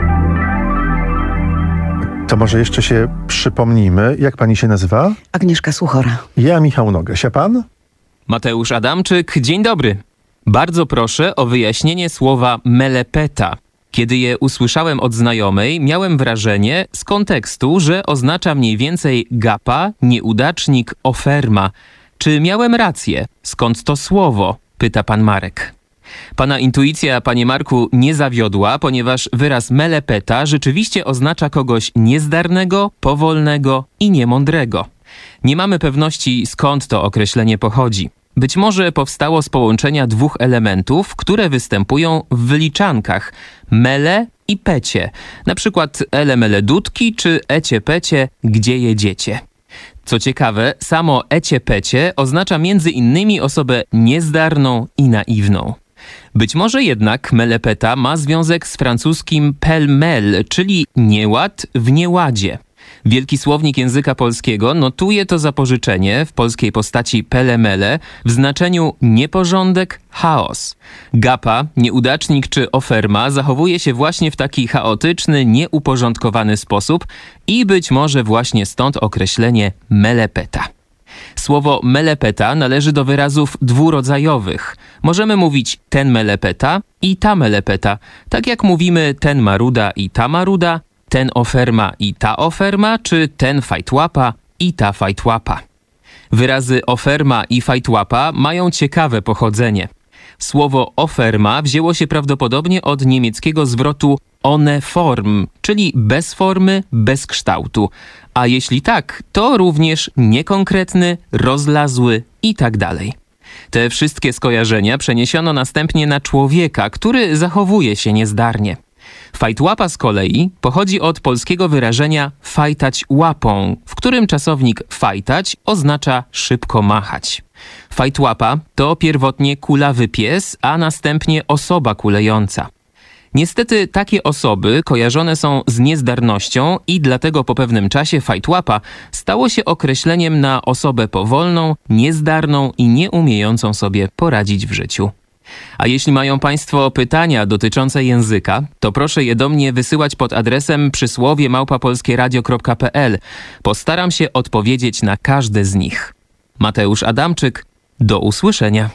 To może jeszcze się przypomnijmy, jak pani się nazywa? Agnieszka Suchora. Ja, Michał Nogaś, a pan? Mateusz Adamczyk, dzień dobry. Bardzo proszę o wyjaśnienie słowa melepeta. Kiedy je usłyszałem od znajomej, miałem wrażenie z kontekstu, że oznacza mniej więcej gapa, nieudacznik, oferma. Czy miałem rację? Skąd to słowo? Pyta pan Marek. Pana intuicja, panie Marku, nie zawiodła, ponieważ wyraz melepeta rzeczywiście oznacza kogoś niezdarnego, powolnego i niemądrego. Nie mamy pewności, skąd to określenie pochodzi. Być może powstało z połączenia dwóch elementów, które występują w wyliczankach mele i pecie, na przykład ele mele dudki czy ecie pecie, gdzie jedziecie. Co ciekawe, samo ecie pecie oznacza między innymi osobę niezdarną i naiwną. Być może jednak melepeta ma związek z francuskim pêle-mêle, czyli nieład w nieładzie. Wielki Słownik Języka Polskiego notuje to zapożyczenie w polskiej postaci pele-mele w znaczeniu nieporządek, chaos. Gapa, nieudacznik czy oferma zachowuje się właśnie w taki chaotyczny, nieuporządkowany sposób i być może właśnie stąd określenie melepeta. Słowo melepeta należy do wyrazów dwurodzajowych. Możemy mówić ten melepeta i ta melepeta, tak jak mówimy ten maruda i ta maruda, ten oferma i ta oferma, czy ten fajtłapa i ta fajtłapa. Wyrazy oferma i fajtłapa mają ciekawe pochodzenie. Słowo oferma wzięło się prawdopodobnie od niemieckiego zwrotu ohne Form, czyli bez formy, bez kształtu. A jeśli tak, to również niekonkretny, rozlazły i tak dalej. Te wszystkie skojarzenia przeniesiono następnie na człowieka, który zachowuje się niezdarnie. Fajtłapa z kolei pochodzi od polskiego wyrażenia fajtać łapą, w którym czasownik fajtać oznacza szybko machać. Fajtłapa to pierwotnie kulawy pies, a następnie osoba kulejąca. Niestety takie osoby kojarzone są z niezdarnością i dlatego po pewnym czasie fajtłapa stało się określeniem na osobę powolną, niezdarną i nieumiejącą sobie poradzić w życiu. A jeśli mają Państwo pytania dotyczące języka, to proszę je do mnie wysyłać pod adresem przysłowie małpa polskie radio kropka p l. Postaram się odpowiedzieć na każde z nich. Mateusz Adamczyk, do usłyszenia.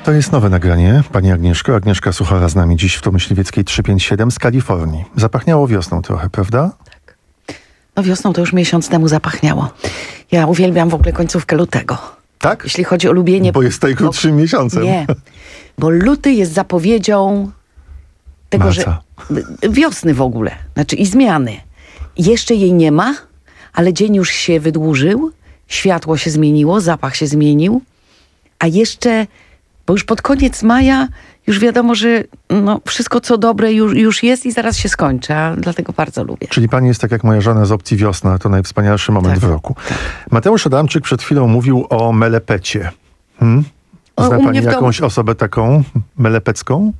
To jest nowe nagranie, pani Agnieszko. Agnieszka Suchara z nami dziś w Tu Myśliwieckiej trzysta pięćdziesiąt siedem z Kalifornii. Zapachniało wiosną trochę, prawda? Tak. No wiosną to już miesiąc temu zapachniało. Ja uwielbiam w ogóle końcówkę lutego. Tak? Jeśli chodzi o lubienie... Bo jest najkrótszym bo... miesiącem. Nie, bo luty jest zapowiedzią tego, Marca. że wiosny w ogóle, znaczy i zmiany. Jeszcze jej nie ma, ale dzień już się wydłużył, światło się zmieniło, zapach się zmienił, a jeszcze, bo już pod koniec maja już wiadomo, że no, wszystko co dobre już, już jest i zaraz się skończy, a dlatego bardzo lubię. Czyli pani jest tak jak moja żona z opcji wiosna, to najwspanialszy moment tak, w roku. Tak. Mateusz Adamczyk przed chwilą mówił o melepecie. Hmm? Zna o, pani jakąś domu... osobę taką melepecką?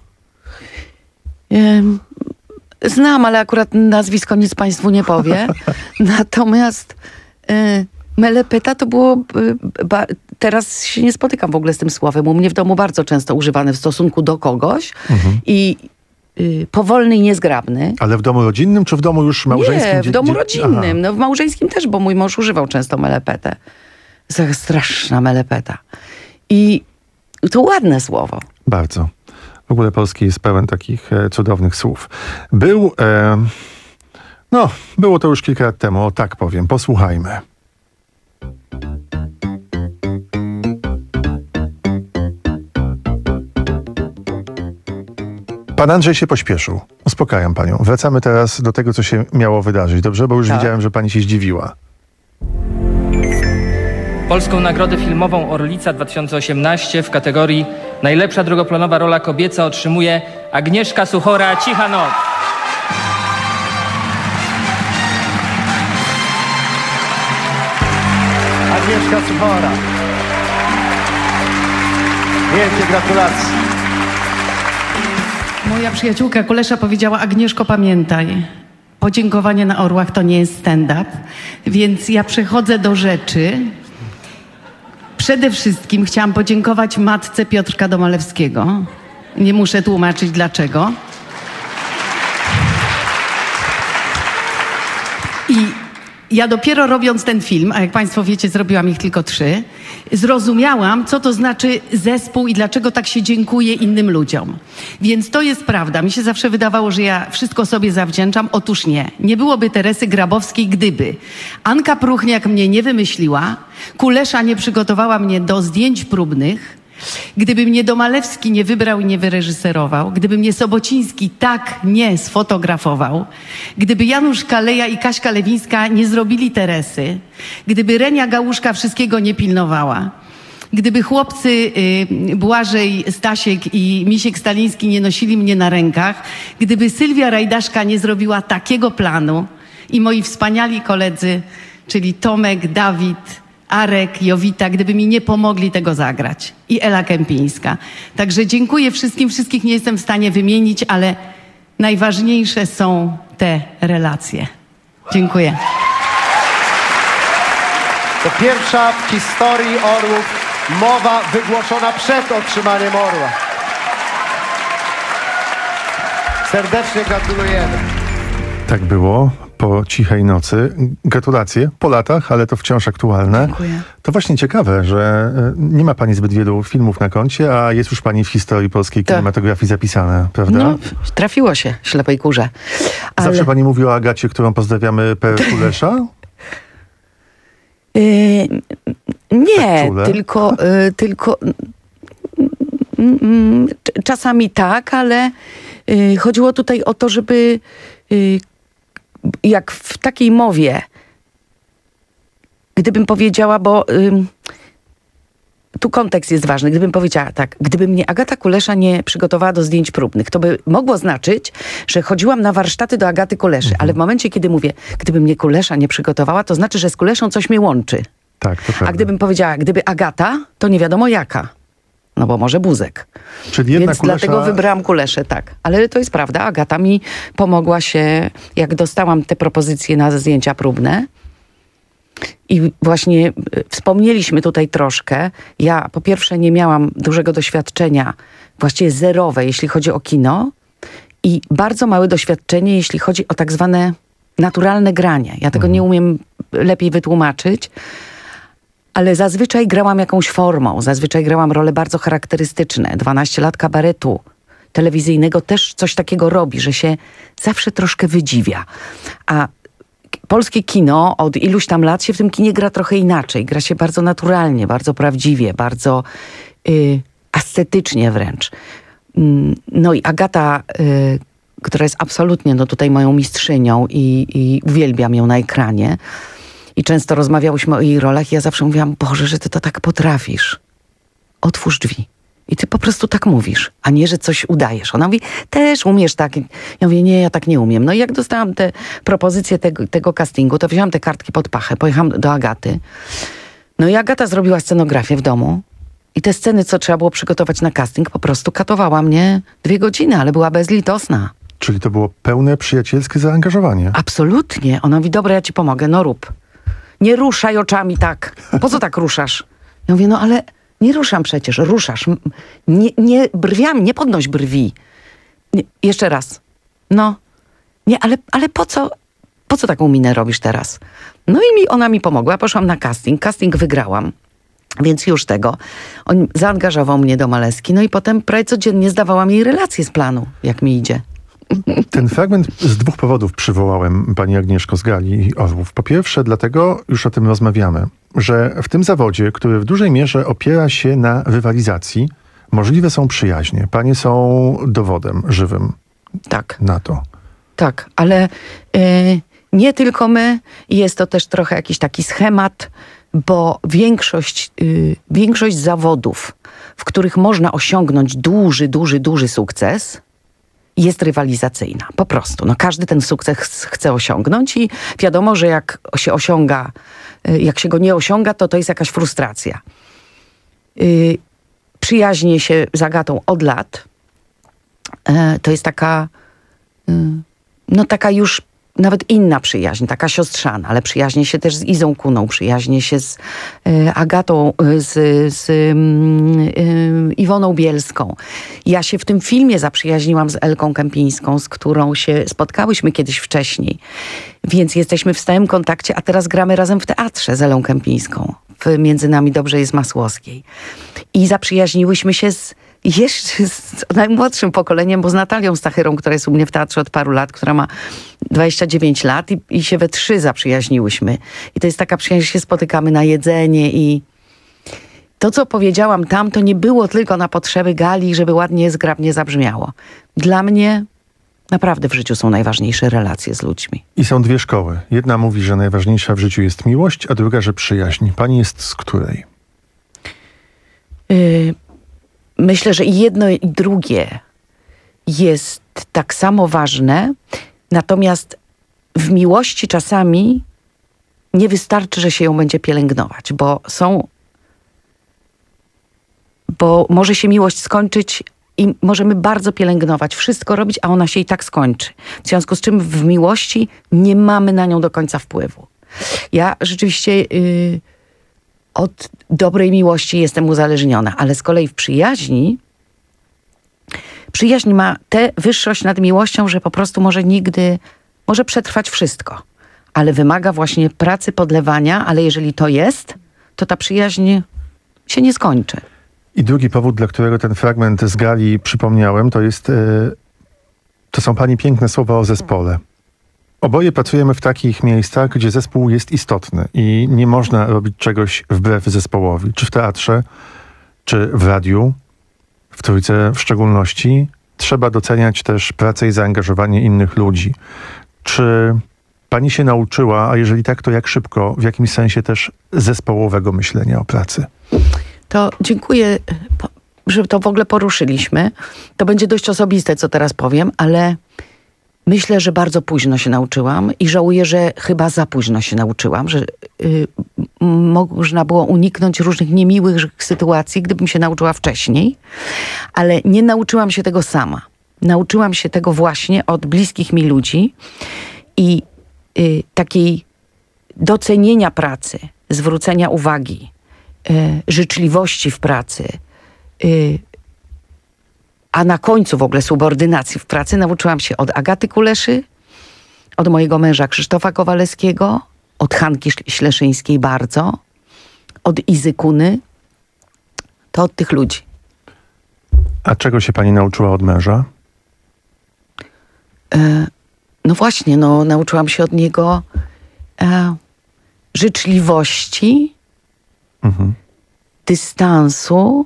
Um, znam, ale akurat nazwisko nic państwu nie powie. Natomiast y, melepeta to było... Y, ba, teraz się nie spotykam w ogóle z tym słowem. U mnie w domu bardzo często używane w stosunku do kogoś. Mhm. I y, powolny i niezgrabny. Ale w domu rodzinnym czy w domu już małżeńskim? Nie, w domu rodzinnym. No, w małżeńskim też, bo mój mąż używał często melepetę. To jest straszna melepeta. I to ładne słowo. Bardzo. W ogóle polski jest pełen takich e, cudownych słów. Był, e, no, było to już kilka lat temu, o tak powiem. Posłuchajmy. Pan Andrzej się pośpieszył. Uspokajam panią. Wracamy teraz do tego, co się miało wydarzyć, dobrze? Bo już tak. widziałem, że pani się zdziwiła. Polską Nagrodę Filmową Orlica dwa tysiące osiemnaście w kategorii Najlepsza drugoplanowa rola kobieca otrzymuje Agnieszka Suchora, Cicha noc. Agnieszka Suchora. Wielkie gratulacje. Moja przyjaciółka Kulesza powiedziała: Agnieszko, pamiętaj, podziękowanie na Orłach to nie jest stand-up, więc ja przechodzę do rzeczy. Przede wszystkim chciałam podziękować matce Piotrka Domalewskiego. Nie muszę tłumaczyć dlaczego. I ja dopiero robiąc ten film, a jak państwo wiecie, zrobiłam ich tylko trzy, zrozumiałam, co to znaczy zespół i dlaczego tak się dziękuję innym ludziom. Więc to jest prawda. Mi się zawsze wydawało, że ja wszystko sobie zawdzięczam. Otóż nie. Nie byłoby Teresy Grabowskiej, gdyby Anka Pruchniak mnie nie wymyśliła, Kulesza nie przygotowała mnie do zdjęć próbnych, gdyby mnie Domalewski nie wybrał i nie wyreżyserował, gdyby mnie Sobociński tak nie sfotografował, gdyby Janusz Kaleja i Kaśka Lewińska nie zrobili Teresy, gdyby Renia Gałuszka wszystkiego nie pilnowała, gdyby chłopcy y, Błażej Stasiek i Misiek Staliński nie nosili mnie na rękach, gdyby Sylwia Rajdaszka nie zrobiła takiego planu i moi wspaniali koledzy, czyli Tomek, Dawid, Arek, Jowita, gdyby mi nie pomogli tego zagrać. I Ela Kępińska. Także dziękuję wszystkim. Wszystkich nie jestem w stanie wymienić, ale najważniejsze są te relacje. Dziękuję. To pierwsza w historii Orłów mowa wygłoszona przed otrzymaniem Orła. Serdecznie gratulujemy. Tak było po cichej nocy. Gratulacje po latach, ale to wciąż aktualne. Dziękuję. To właśnie ciekawe, że nie ma pani zbyt wielu filmów na koncie, a jest już pani w historii polskiej kinematografii zapisane, prawda? No, trafiło się ślepej kurze. Ale... Zawsze pani mówi o Agacie, którą pozdrawiamy per Kulesza? Yy, nie, tylko, yy, tylko yy, czasami tak, ale yy, chodziło tutaj o to, żeby yy, jak w takiej mowie, gdybym powiedziała, bo yy, tu kontekst jest ważny, gdybym powiedziała tak, gdyby mnie Agata Kulesza nie przygotowała do zdjęć próbnych, to by mogło znaczyć, że chodziłam na warsztaty do Agaty Kuleszy, mhm. ale w momencie, kiedy mówię, gdyby mnie Kulesza nie przygotowała, to znaczy, że z Kuleszą coś mnie łączy. Tak, to prawda. A gdybym powiedziała, gdyby Agata, to nie wiadomo jaka. No bo może Buzek. Czyli jedna Więc Kulesza... dlatego wybrałam Kuleszę, tak. Ale to jest prawda, Agata mi pomogła się, jak dostałam te propozycje na zdjęcia próbne. I właśnie wspomnieliśmy tutaj troszkę. Ja po pierwsze nie miałam dużego doświadczenia, właściwie zerowe, jeśli chodzi o kino. I bardzo małe doświadczenie, jeśli chodzi o tak zwane naturalne granie. Ja tego mhm. nie umiem lepiej wytłumaczyć. ale zazwyczaj grałam jakąś formą, zazwyczaj grałam role bardzo charakterystyczne. dwanaście lat kabaretu telewizyjnego też coś takiego robi, że się zawsze troszkę wydziwia. A polskie kino od iluś tam lat się w tym kinie gra trochę inaczej. Gra się bardzo naturalnie, bardzo prawdziwie, bardzo y, ascetycznie wręcz. No i Agata, y, która jest absolutnie no tutaj moją mistrzynią i, i uwielbiam ją na ekranie. I często rozmawiałyśmy o jej rolach i ja zawsze mówiłam, Boże, że ty to tak potrafisz. Otwórz drzwi. I ty po prostu tak mówisz, a nie, że coś udajesz. Ona mówi, też umiesz tak. Ja mówię, nie, ja tak nie umiem. No i jak dostałam te propozycje tego, tego castingu, to wziąłam te kartki pod pachę, pojechałam do Agaty. No i Agata zrobiła scenografię w domu. I te sceny, co trzeba było przygotować na casting, po prostu katowała mnie dwie godziny, ale była bezlitosna. Czyli to było pełne przyjacielskie zaangażowanie. Absolutnie. Ona mówi, dobra, ja ci pomogę, no rób. Nie ruszaj oczami tak. Po co tak ruszasz? Ja mówię, no ale nie ruszam przecież, ruszasz. Nie, nie brwiami, nie podnoś brwi. Nie, jeszcze raz. No. Nie, ale, ale po co, po co taką minę robisz teraz? No i mi, ona mi pomogła. Poszłam na casting. Casting wygrałam. Więc już tego. On zaangażował mnie do Maleski. No i potem prawie codziennie zdawałam jej relacje z planu, jak mi idzie. Ten fragment z dwóch powodów przywołałem, pani Agnieszko, z Gali Orłów. Po pierwsze, dlatego już o tym rozmawiamy, że w tym zawodzie, który w dużej mierze opiera się na rywalizacji, możliwe są przyjaźnie. Panie są dowodem żywym tak. na to. Tak, ale y, nie tylko my. Jest to też trochę jakiś taki schemat, bo większość, y, większość zawodów, w których można osiągnąć duży, duży, duży sukces, jest rywalizacyjna. Po prostu. No, każdy ten sukces chce osiągnąć i wiadomo, że jak się osiąga, jak się go nie osiąga, to to jest jakaś frustracja. Yy, przyjaźnię się z Agatą od lat. Yy, to jest taka yy, no taka już nawet inna przyjaźń, taka siostrzana, ale przyjaźnię się też z Izą Kuną, przyjaźnię się z y, Agatą, y, z, z y, y, Iwoną Bielską. Ja się w tym filmie zaprzyjaźniłam z Elką Kępińską, z którą się spotkałyśmy kiedyś wcześniej. Więc jesteśmy w stałym kontakcie, a teraz gramy razem w teatrze z Elą Kępińską. W Między nami dobrze jest Masłowskiej. I zaprzyjaźniłyśmy się z jeszcze z najmłodszym pokoleniem, bo z Natalią Stachyrą, która jest u mnie w teatrze od paru lat, która ma dwadzieścia dziewięć lat i, i się we trzy zaprzyjaźniłyśmy. I to jest taka przyjaźń, że się spotykamy na jedzenie i to, co powiedziałam tam, to nie było tylko na potrzeby Gali, żeby ładnie, zgrabnie zabrzmiało. Dla mnie naprawdę w życiu są najważniejsze relacje z ludźmi. I są dwie szkoły. Jedna mówi, że najważniejsza w życiu jest miłość, a druga, że przyjaźń. Pani jest z której? Yy... Myślę, że i jedno, i drugie jest tak samo ważne, natomiast w miłości czasami nie wystarczy, że się ją będzie pielęgnować, bo są, bo może się miłość skończyć i możemy bardzo pielęgnować, wszystko robić, a ona się i tak skończy. W związku z czym w miłości nie mamy na nią do końca wpływu. Ja rzeczywiście... Yy, Od dobrej miłości jestem uzależniona, ale z kolei w przyjaźni przyjaźń ma tę wyższość nad miłością, że po prostu może nigdy, może przetrwać wszystko, ale wymaga właśnie pracy, podlewania, ale jeżeli to jest, to ta przyjaźń się nie skończy. I drugi powód, dla którego ten fragment z Gali przypomniałem, to jest, yy, to są pani piękne słowa o zespole. Oboje pracujemy w takich miejscach, gdzie zespół jest istotny i nie można robić czegoś wbrew zespołowi. Czy w teatrze, czy w radiu, w Trójce w szczególności. Trzeba doceniać też pracę i zaangażowanie innych ludzi. Czy pani się nauczyła, a jeżeli tak, to jak szybko, w jakimś sensie też zespołowego myślenia o pracy? To dziękuję, że to w ogóle poruszyliśmy. To będzie dość osobiste, co teraz powiem, ale... Myślę, że bardzo późno się nauczyłam i żałuję, że chyba za późno się nauczyłam, że y, można było uniknąć różnych niemiłych sytuacji, gdybym się nauczyła wcześniej, ale nie nauczyłam się tego sama. Nauczyłam się tego właśnie od bliskich mi ludzi i y, takiej docenienia pracy, zwrócenia uwagi, y, życzliwości w pracy, y, a na końcu w ogóle subordynacji w pracy nauczyłam się od Agaty Kuleszy, od mojego męża Krzysztofa Kowalewskiego, od Hanki Śleszyńskiej bardzo, od Izy Kuny, to od tych ludzi. A czego się pani nauczyła od męża? E, no właśnie, no, nauczyłam się od niego e, życzliwości, Mhm. dystansu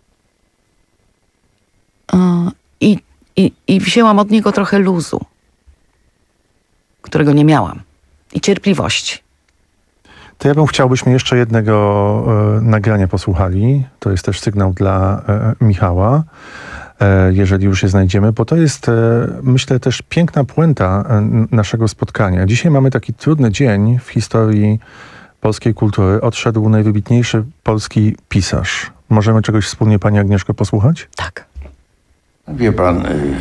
e, i, i, i wzięłam od niego trochę luzu, którego nie miałam, i cierpliwości. To ja bym chciał, byśmy jeszcze jednego e, nagrania posłuchali. To jest też sygnał dla e, Michała, e, jeżeli już je znajdziemy, bo to jest, e, myślę, też piękna puenta e, naszego spotkania. Dzisiaj mamy taki trudny dzień w historii polskiej kultury. Odszedł najwybitniejszy polski pisarz. Możemy czegoś wspólnie, pani Agnieszko, posłuchać? Tak. Wie pan, y,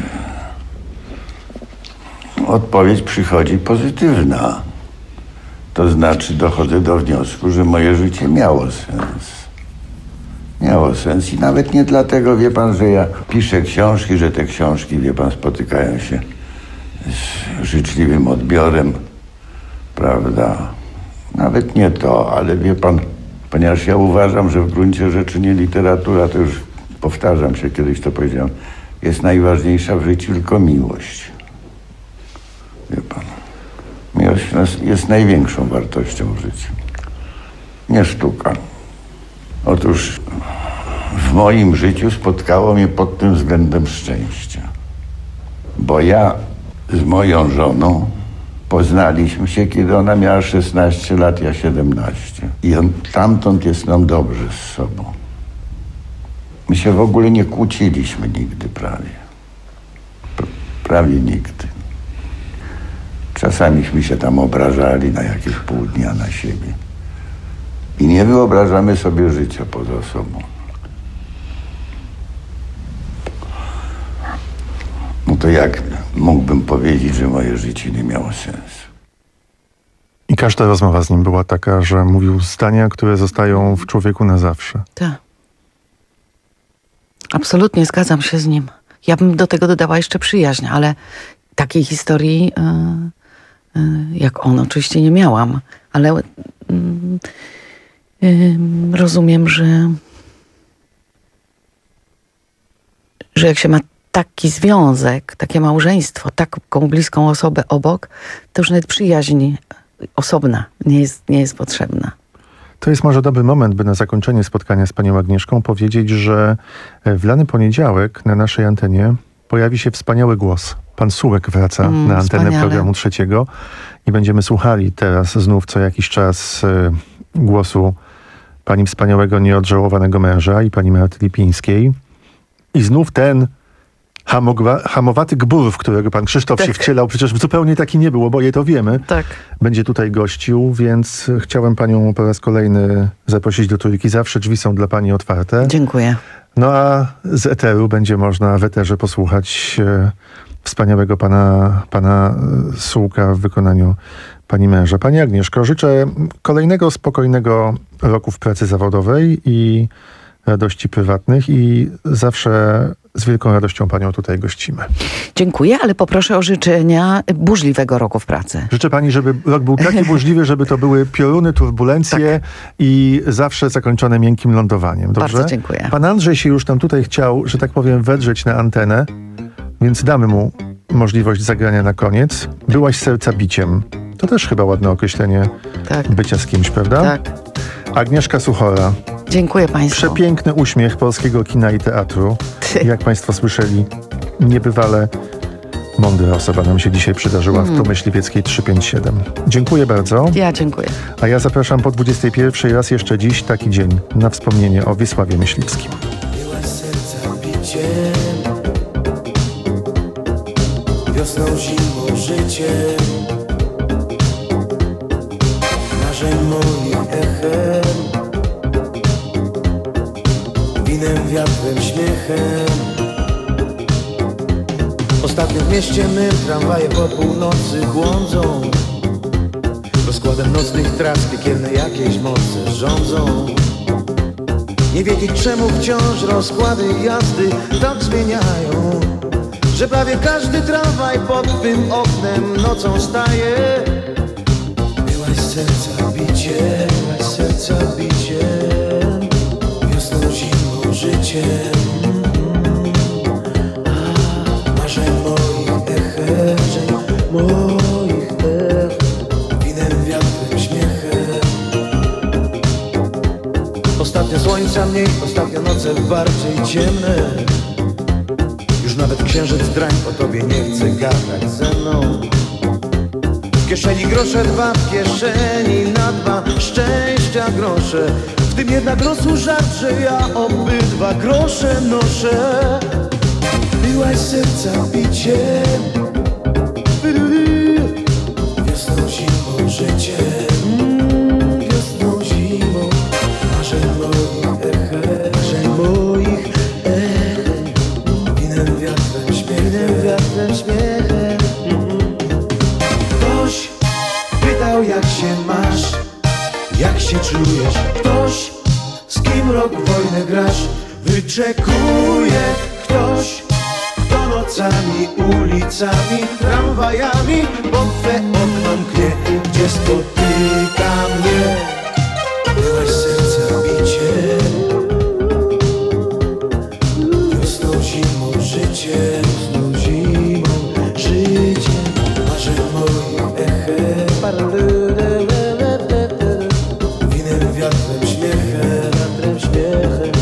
odpowiedź przychodzi pozytywna. To znaczy dochodzę do wniosku, że moje życie miało sens. Miało sens i nawet nie dlatego, wie pan, że ja piszę książki, że te książki, wie pan, spotykają się z życzliwym odbiorem, prawda? Nawet nie to, ale wie pan, ponieważ ja uważam, że w gruncie rzeczy nie literatura, to już powtarzam się, kiedyś to powiedziałem, jest najważniejsza w życiu tylko miłość. Wie pan. Miłość jest największą wartością w życiu. Nie sztuka. Otóż w moim życiu spotkało mnie pod tym względem szczęście. Bo ja z moją żoną poznaliśmy się, kiedy ona miała szesnaście lat, ja siedemnaście. I on, tamtąd jest nam dobrze z sobą. My się w ogóle nie kłóciliśmy nigdy prawie. P- prawie nigdy. Czasamiśmy się tam obrażali na jakieś pół dnia na siebie. I nie wyobrażamy sobie życia poza sobą. No to jak mógłbym powiedzieć, że moje życie nie miało sensu? I każda rozmowa z nim była taka, że mówił zdania, które zostają w człowieku na zawsze. Tak. Absolutnie zgadzam się z nim. Ja bym do tego dodała jeszcze przyjaźń, ale takiej historii y, y, jak on oczywiście nie miałam, ale y, y, rozumiem, że że jak się ma taki związek, takie małżeństwo, taką bliską osobę obok, to już nawet przyjaźń osobna nie jest, nie jest potrzebna. To jest może dobry moment, by na zakończenie spotkania z panią Agnieszką powiedzieć, że w lany poniedziałek na naszej antenie pojawi się wspaniały głos. Pan Sułek wraca Mm, na antenę wspaniale. programu trzeciego i będziemy słuchali teraz znów co jakiś czas y, głosu pani wspaniałego, nieodżałowanego męża i pani Marty Lipińskiej. I znów ten hamogwa, hamowaty gbur, w którego pan Krzysztof Tak. się wcielał, przecież zupełnie taki nie był, oboje to wiemy. Tak. Będzie tutaj gościł, więc chciałem panią po raz kolejny zaprosić do Trójki. Zawsze drzwi są dla pani otwarte. Dziękuję. No a z eteru będzie można w eterze posłuchać e, wspaniałego pana, pana e, Sułka w wykonaniu pani męża. Pani Agnieszko, życzę kolejnego spokojnego roku w pracy zawodowej i radości prywatnych i zawsze z wielką radością panią tutaj gościmy. Dziękuję, ale poproszę o życzenia burzliwego roku w pracy. Życzę pani, żeby rok był taki burzliwy, żeby to były pioruny, turbulencje i zawsze zakończone miękkim lądowaniem. Dobrze? Bardzo dziękuję. Pan Andrzej się już tam tutaj chciał, że tak powiem, wedrzeć na antenę, więc damy mu możliwość zagrania na koniec. Byłaś serca biciem. To też chyba ładne określenie Tak. bycia z kimś, prawda? Tak. Agnieszka Suchora. Dziękuję państwu. Przepiękny uśmiech polskiego kina i teatru. Jak państwo słyszeli, niebywale mądra osoba nam się dzisiaj przydarzyła Mm. w Pomyśliwieckiej trzysta pięćdziesiąt siedem. Dziękuję bardzo. Ja dziękuję. A ja zapraszam po dwudziestej pierwszej raz jeszcze dziś taki dzień na wspomnienie o Wiesławie Myśliwskim. Byłaś serca biciem, wiosną, zimą, życiem, marzeń moich echem, winem, wiatrem, śmiechem. Ostatnio w mieście mym tramwaje po północy błądzą, rozkładem nocnych tras piekielne jakieś moce rządzą. Nie wiedzieć czemu wciąż rozkłady jazdy tak zmieniają, że prawie każdy tramwaj pod twym oknem nocą staje. Byłaś serca bicie, byłaś serca bicie, Ostatnio słońca mniej, ostatnie noce bardziej ciemne. Już nawet księżyc drań o tobie nie chce gadać ze mną. W kieszeni grosze dwa, w kieszeni na dwa szczęścia grosze. W tym jednak losu żart, że ja obydwa grosze noszę. Byłaś serca biciem, wiosną, zimą, życiem, wiosną, zimą, marzeń moich echem, marzeń moich echem, winem, wiatrem, śmiechem, wiatrem, śmiechem. Ktoś pytał, jak się masz, jak się czujesz. Ktoś, z kim rok wojny grasz, wyczekuje. Ktoś, kto nocami, ulicami, tramwajami pod twe okno mknie, gdzie spotyka mnie. Byłaś serca biciem, wiosną, zimą, życiem, wiosną, zimą, życiem, marzeń moich echem, winem, wiatrem, śmiechem, wiatrem, śmiechem.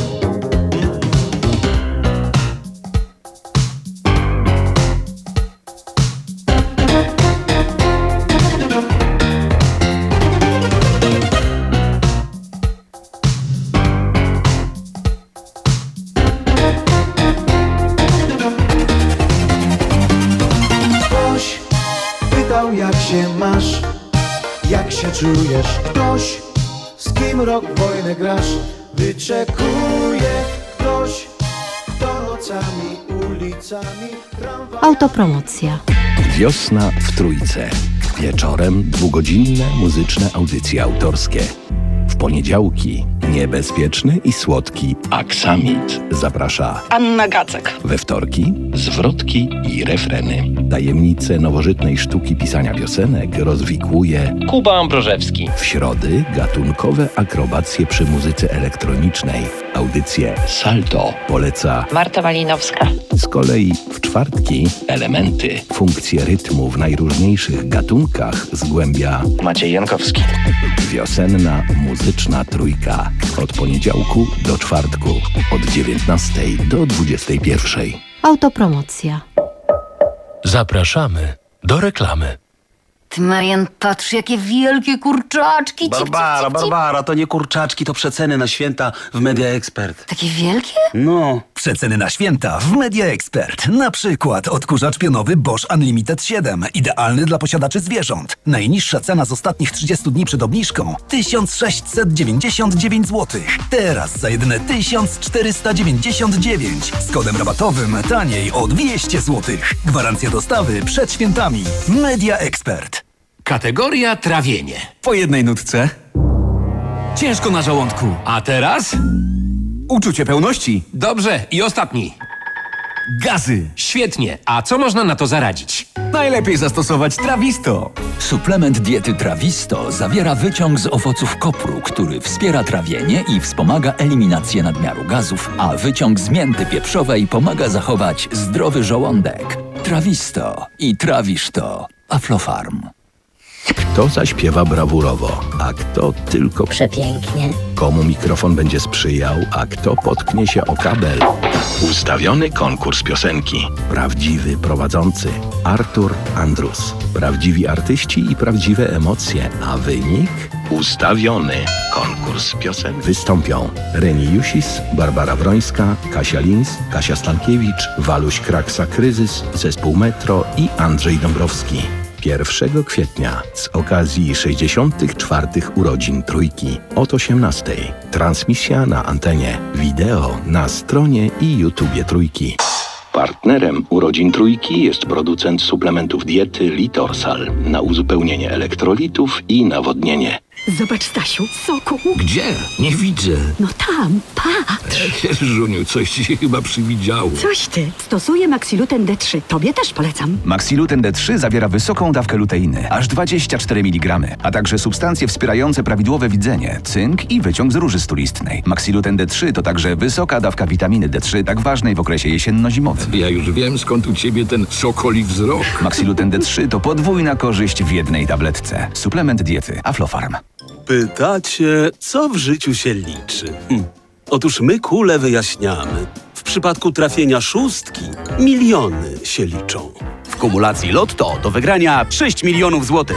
Ktoś pytał, jak się masz, jak się czujesz. Ktoś, z kim rok wojny grasz, wyczekuje. Ktoś, kto nocami, ulicami, tramwajami. Autopromocja. Wiosna w Trójce. Wieczorem dwugodzinne muzyczne audycje autorskie. W poniedziałki niebezpieczny i słodki Aksamit zaprasza Anna Gacek. we wtorki zwrotki i refreny. Tajemnice nowożytnej sztuki pisania piosenek rozwikłuje Kuba Ambrożewski. w środy gatunkowe akrobacje przy muzyce elektronicznej. Audycję Salto poleca Marta Malinowska. z kolei w czwartki elementy, funkcje rytmu w najróżniejszych gatunkach zgłębia Maciej Jankowski. Wiosenna muzyczna trójka. Od poniedziałku do czwartku. Od dziewiętnastej do dwudziestej pierwszej. Autopromocja. Zapraszamy do reklamy. Ty, Marian, patrz, jakie wielkie kurczaczki. Cip, cip, Barbara, cip, cip. Barbara, to nie kurczaczki, to przeceny na święta w Media Expert. Takie wielkie? No. Przeceny na święta w Media Expert. Na przykład odkurzacz pionowy Bosch Unlimited siedem. Idealny dla posiadaczy zwierząt. Najniższa cena z ostatnich trzydziestu dni przed obniżką tysiąc sześćset dziewięćdziesiąt dziewięć złotych. Teraz za jedyne tysiąc czterysta dziewięćdziesiąt dziewięć. Z kodem rabatowym taniej o dwieście złotych. Gwarancja dostawy przed świętami. Media Expert. Kategoria trawienie. Po jednej nutce. Ciężko na żołądku. A teraz? Uczucie pełności. Dobrze. I ostatni. Gazy. Świetnie. A co można na to zaradzić? Najlepiej zastosować Trawisto. Suplement diety Trawisto zawiera wyciąg z owoców kopru, który wspiera trawienie i wspomaga eliminację nadmiaru gazów, a wyciąg z mięty pieprzowej pomaga zachować zdrowy żołądek. Trawisto i trawisz to. Aflofarm. Kto zaśpiewa brawurowo, a kto tylko przepięknie. Komu mikrofon będzie sprzyjał, a kto potknie się o kabel. Ustawiony konkurs piosenki. Prawdziwy prowadzący Artur Andrus. Prawdziwi artyści i prawdziwe emocje, a wynik? Ustawiony konkurs piosenek. Wystąpią Reni Jusis, Barbara Wrońska, Kasia Lins, Kasia Stankiewicz, Waluś Kraksa-Kryzys, Zespół Metro i Andrzej Dąbrowski. pierwszego kwietnia z okazji sześćdziesiątych czwartych urodzin Trójki od osiemnastej. Transmisja na antenie, wideo na stronie i YouTubie Trójki. Partnerem urodzin Trójki jest producent suplementów diety Litorsal na uzupełnienie elektrolitów i nawodnienie. Zobacz, Stasiu, soku. Gdzie? Nie widzę. No tam, patrz. Żuniu, coś ci się chyba przywidziało. Coś ty. Stosuję Maxiluten D trzy. Tobie też polecam. Maxiluten D trzy zawiera wysoką dawkę luteiny, aż dwadzieścia cztery miligramy, a także substancje wspierające prawidłowe widzenie, cynk i wyciąg z róży stulistnej. Maxiluten D trzy to także wysoka dawka witaminy D trzy, tak ważnej w okresie jesienno-zimowym. Ja już wiem, skąd u ciebie ten sokoli wzrok. Maxiluten D trzy to podwójna korzyść w jednej tabletce. Suplement diety Aflofarm. Pytacie, co w życiu się liczy? Hm. Otóż my kule wyjaśniamy. W przypadku trafienia szóstki miliony się liczą. W kumulacji Lotto do wygrania sześć milionów złotych.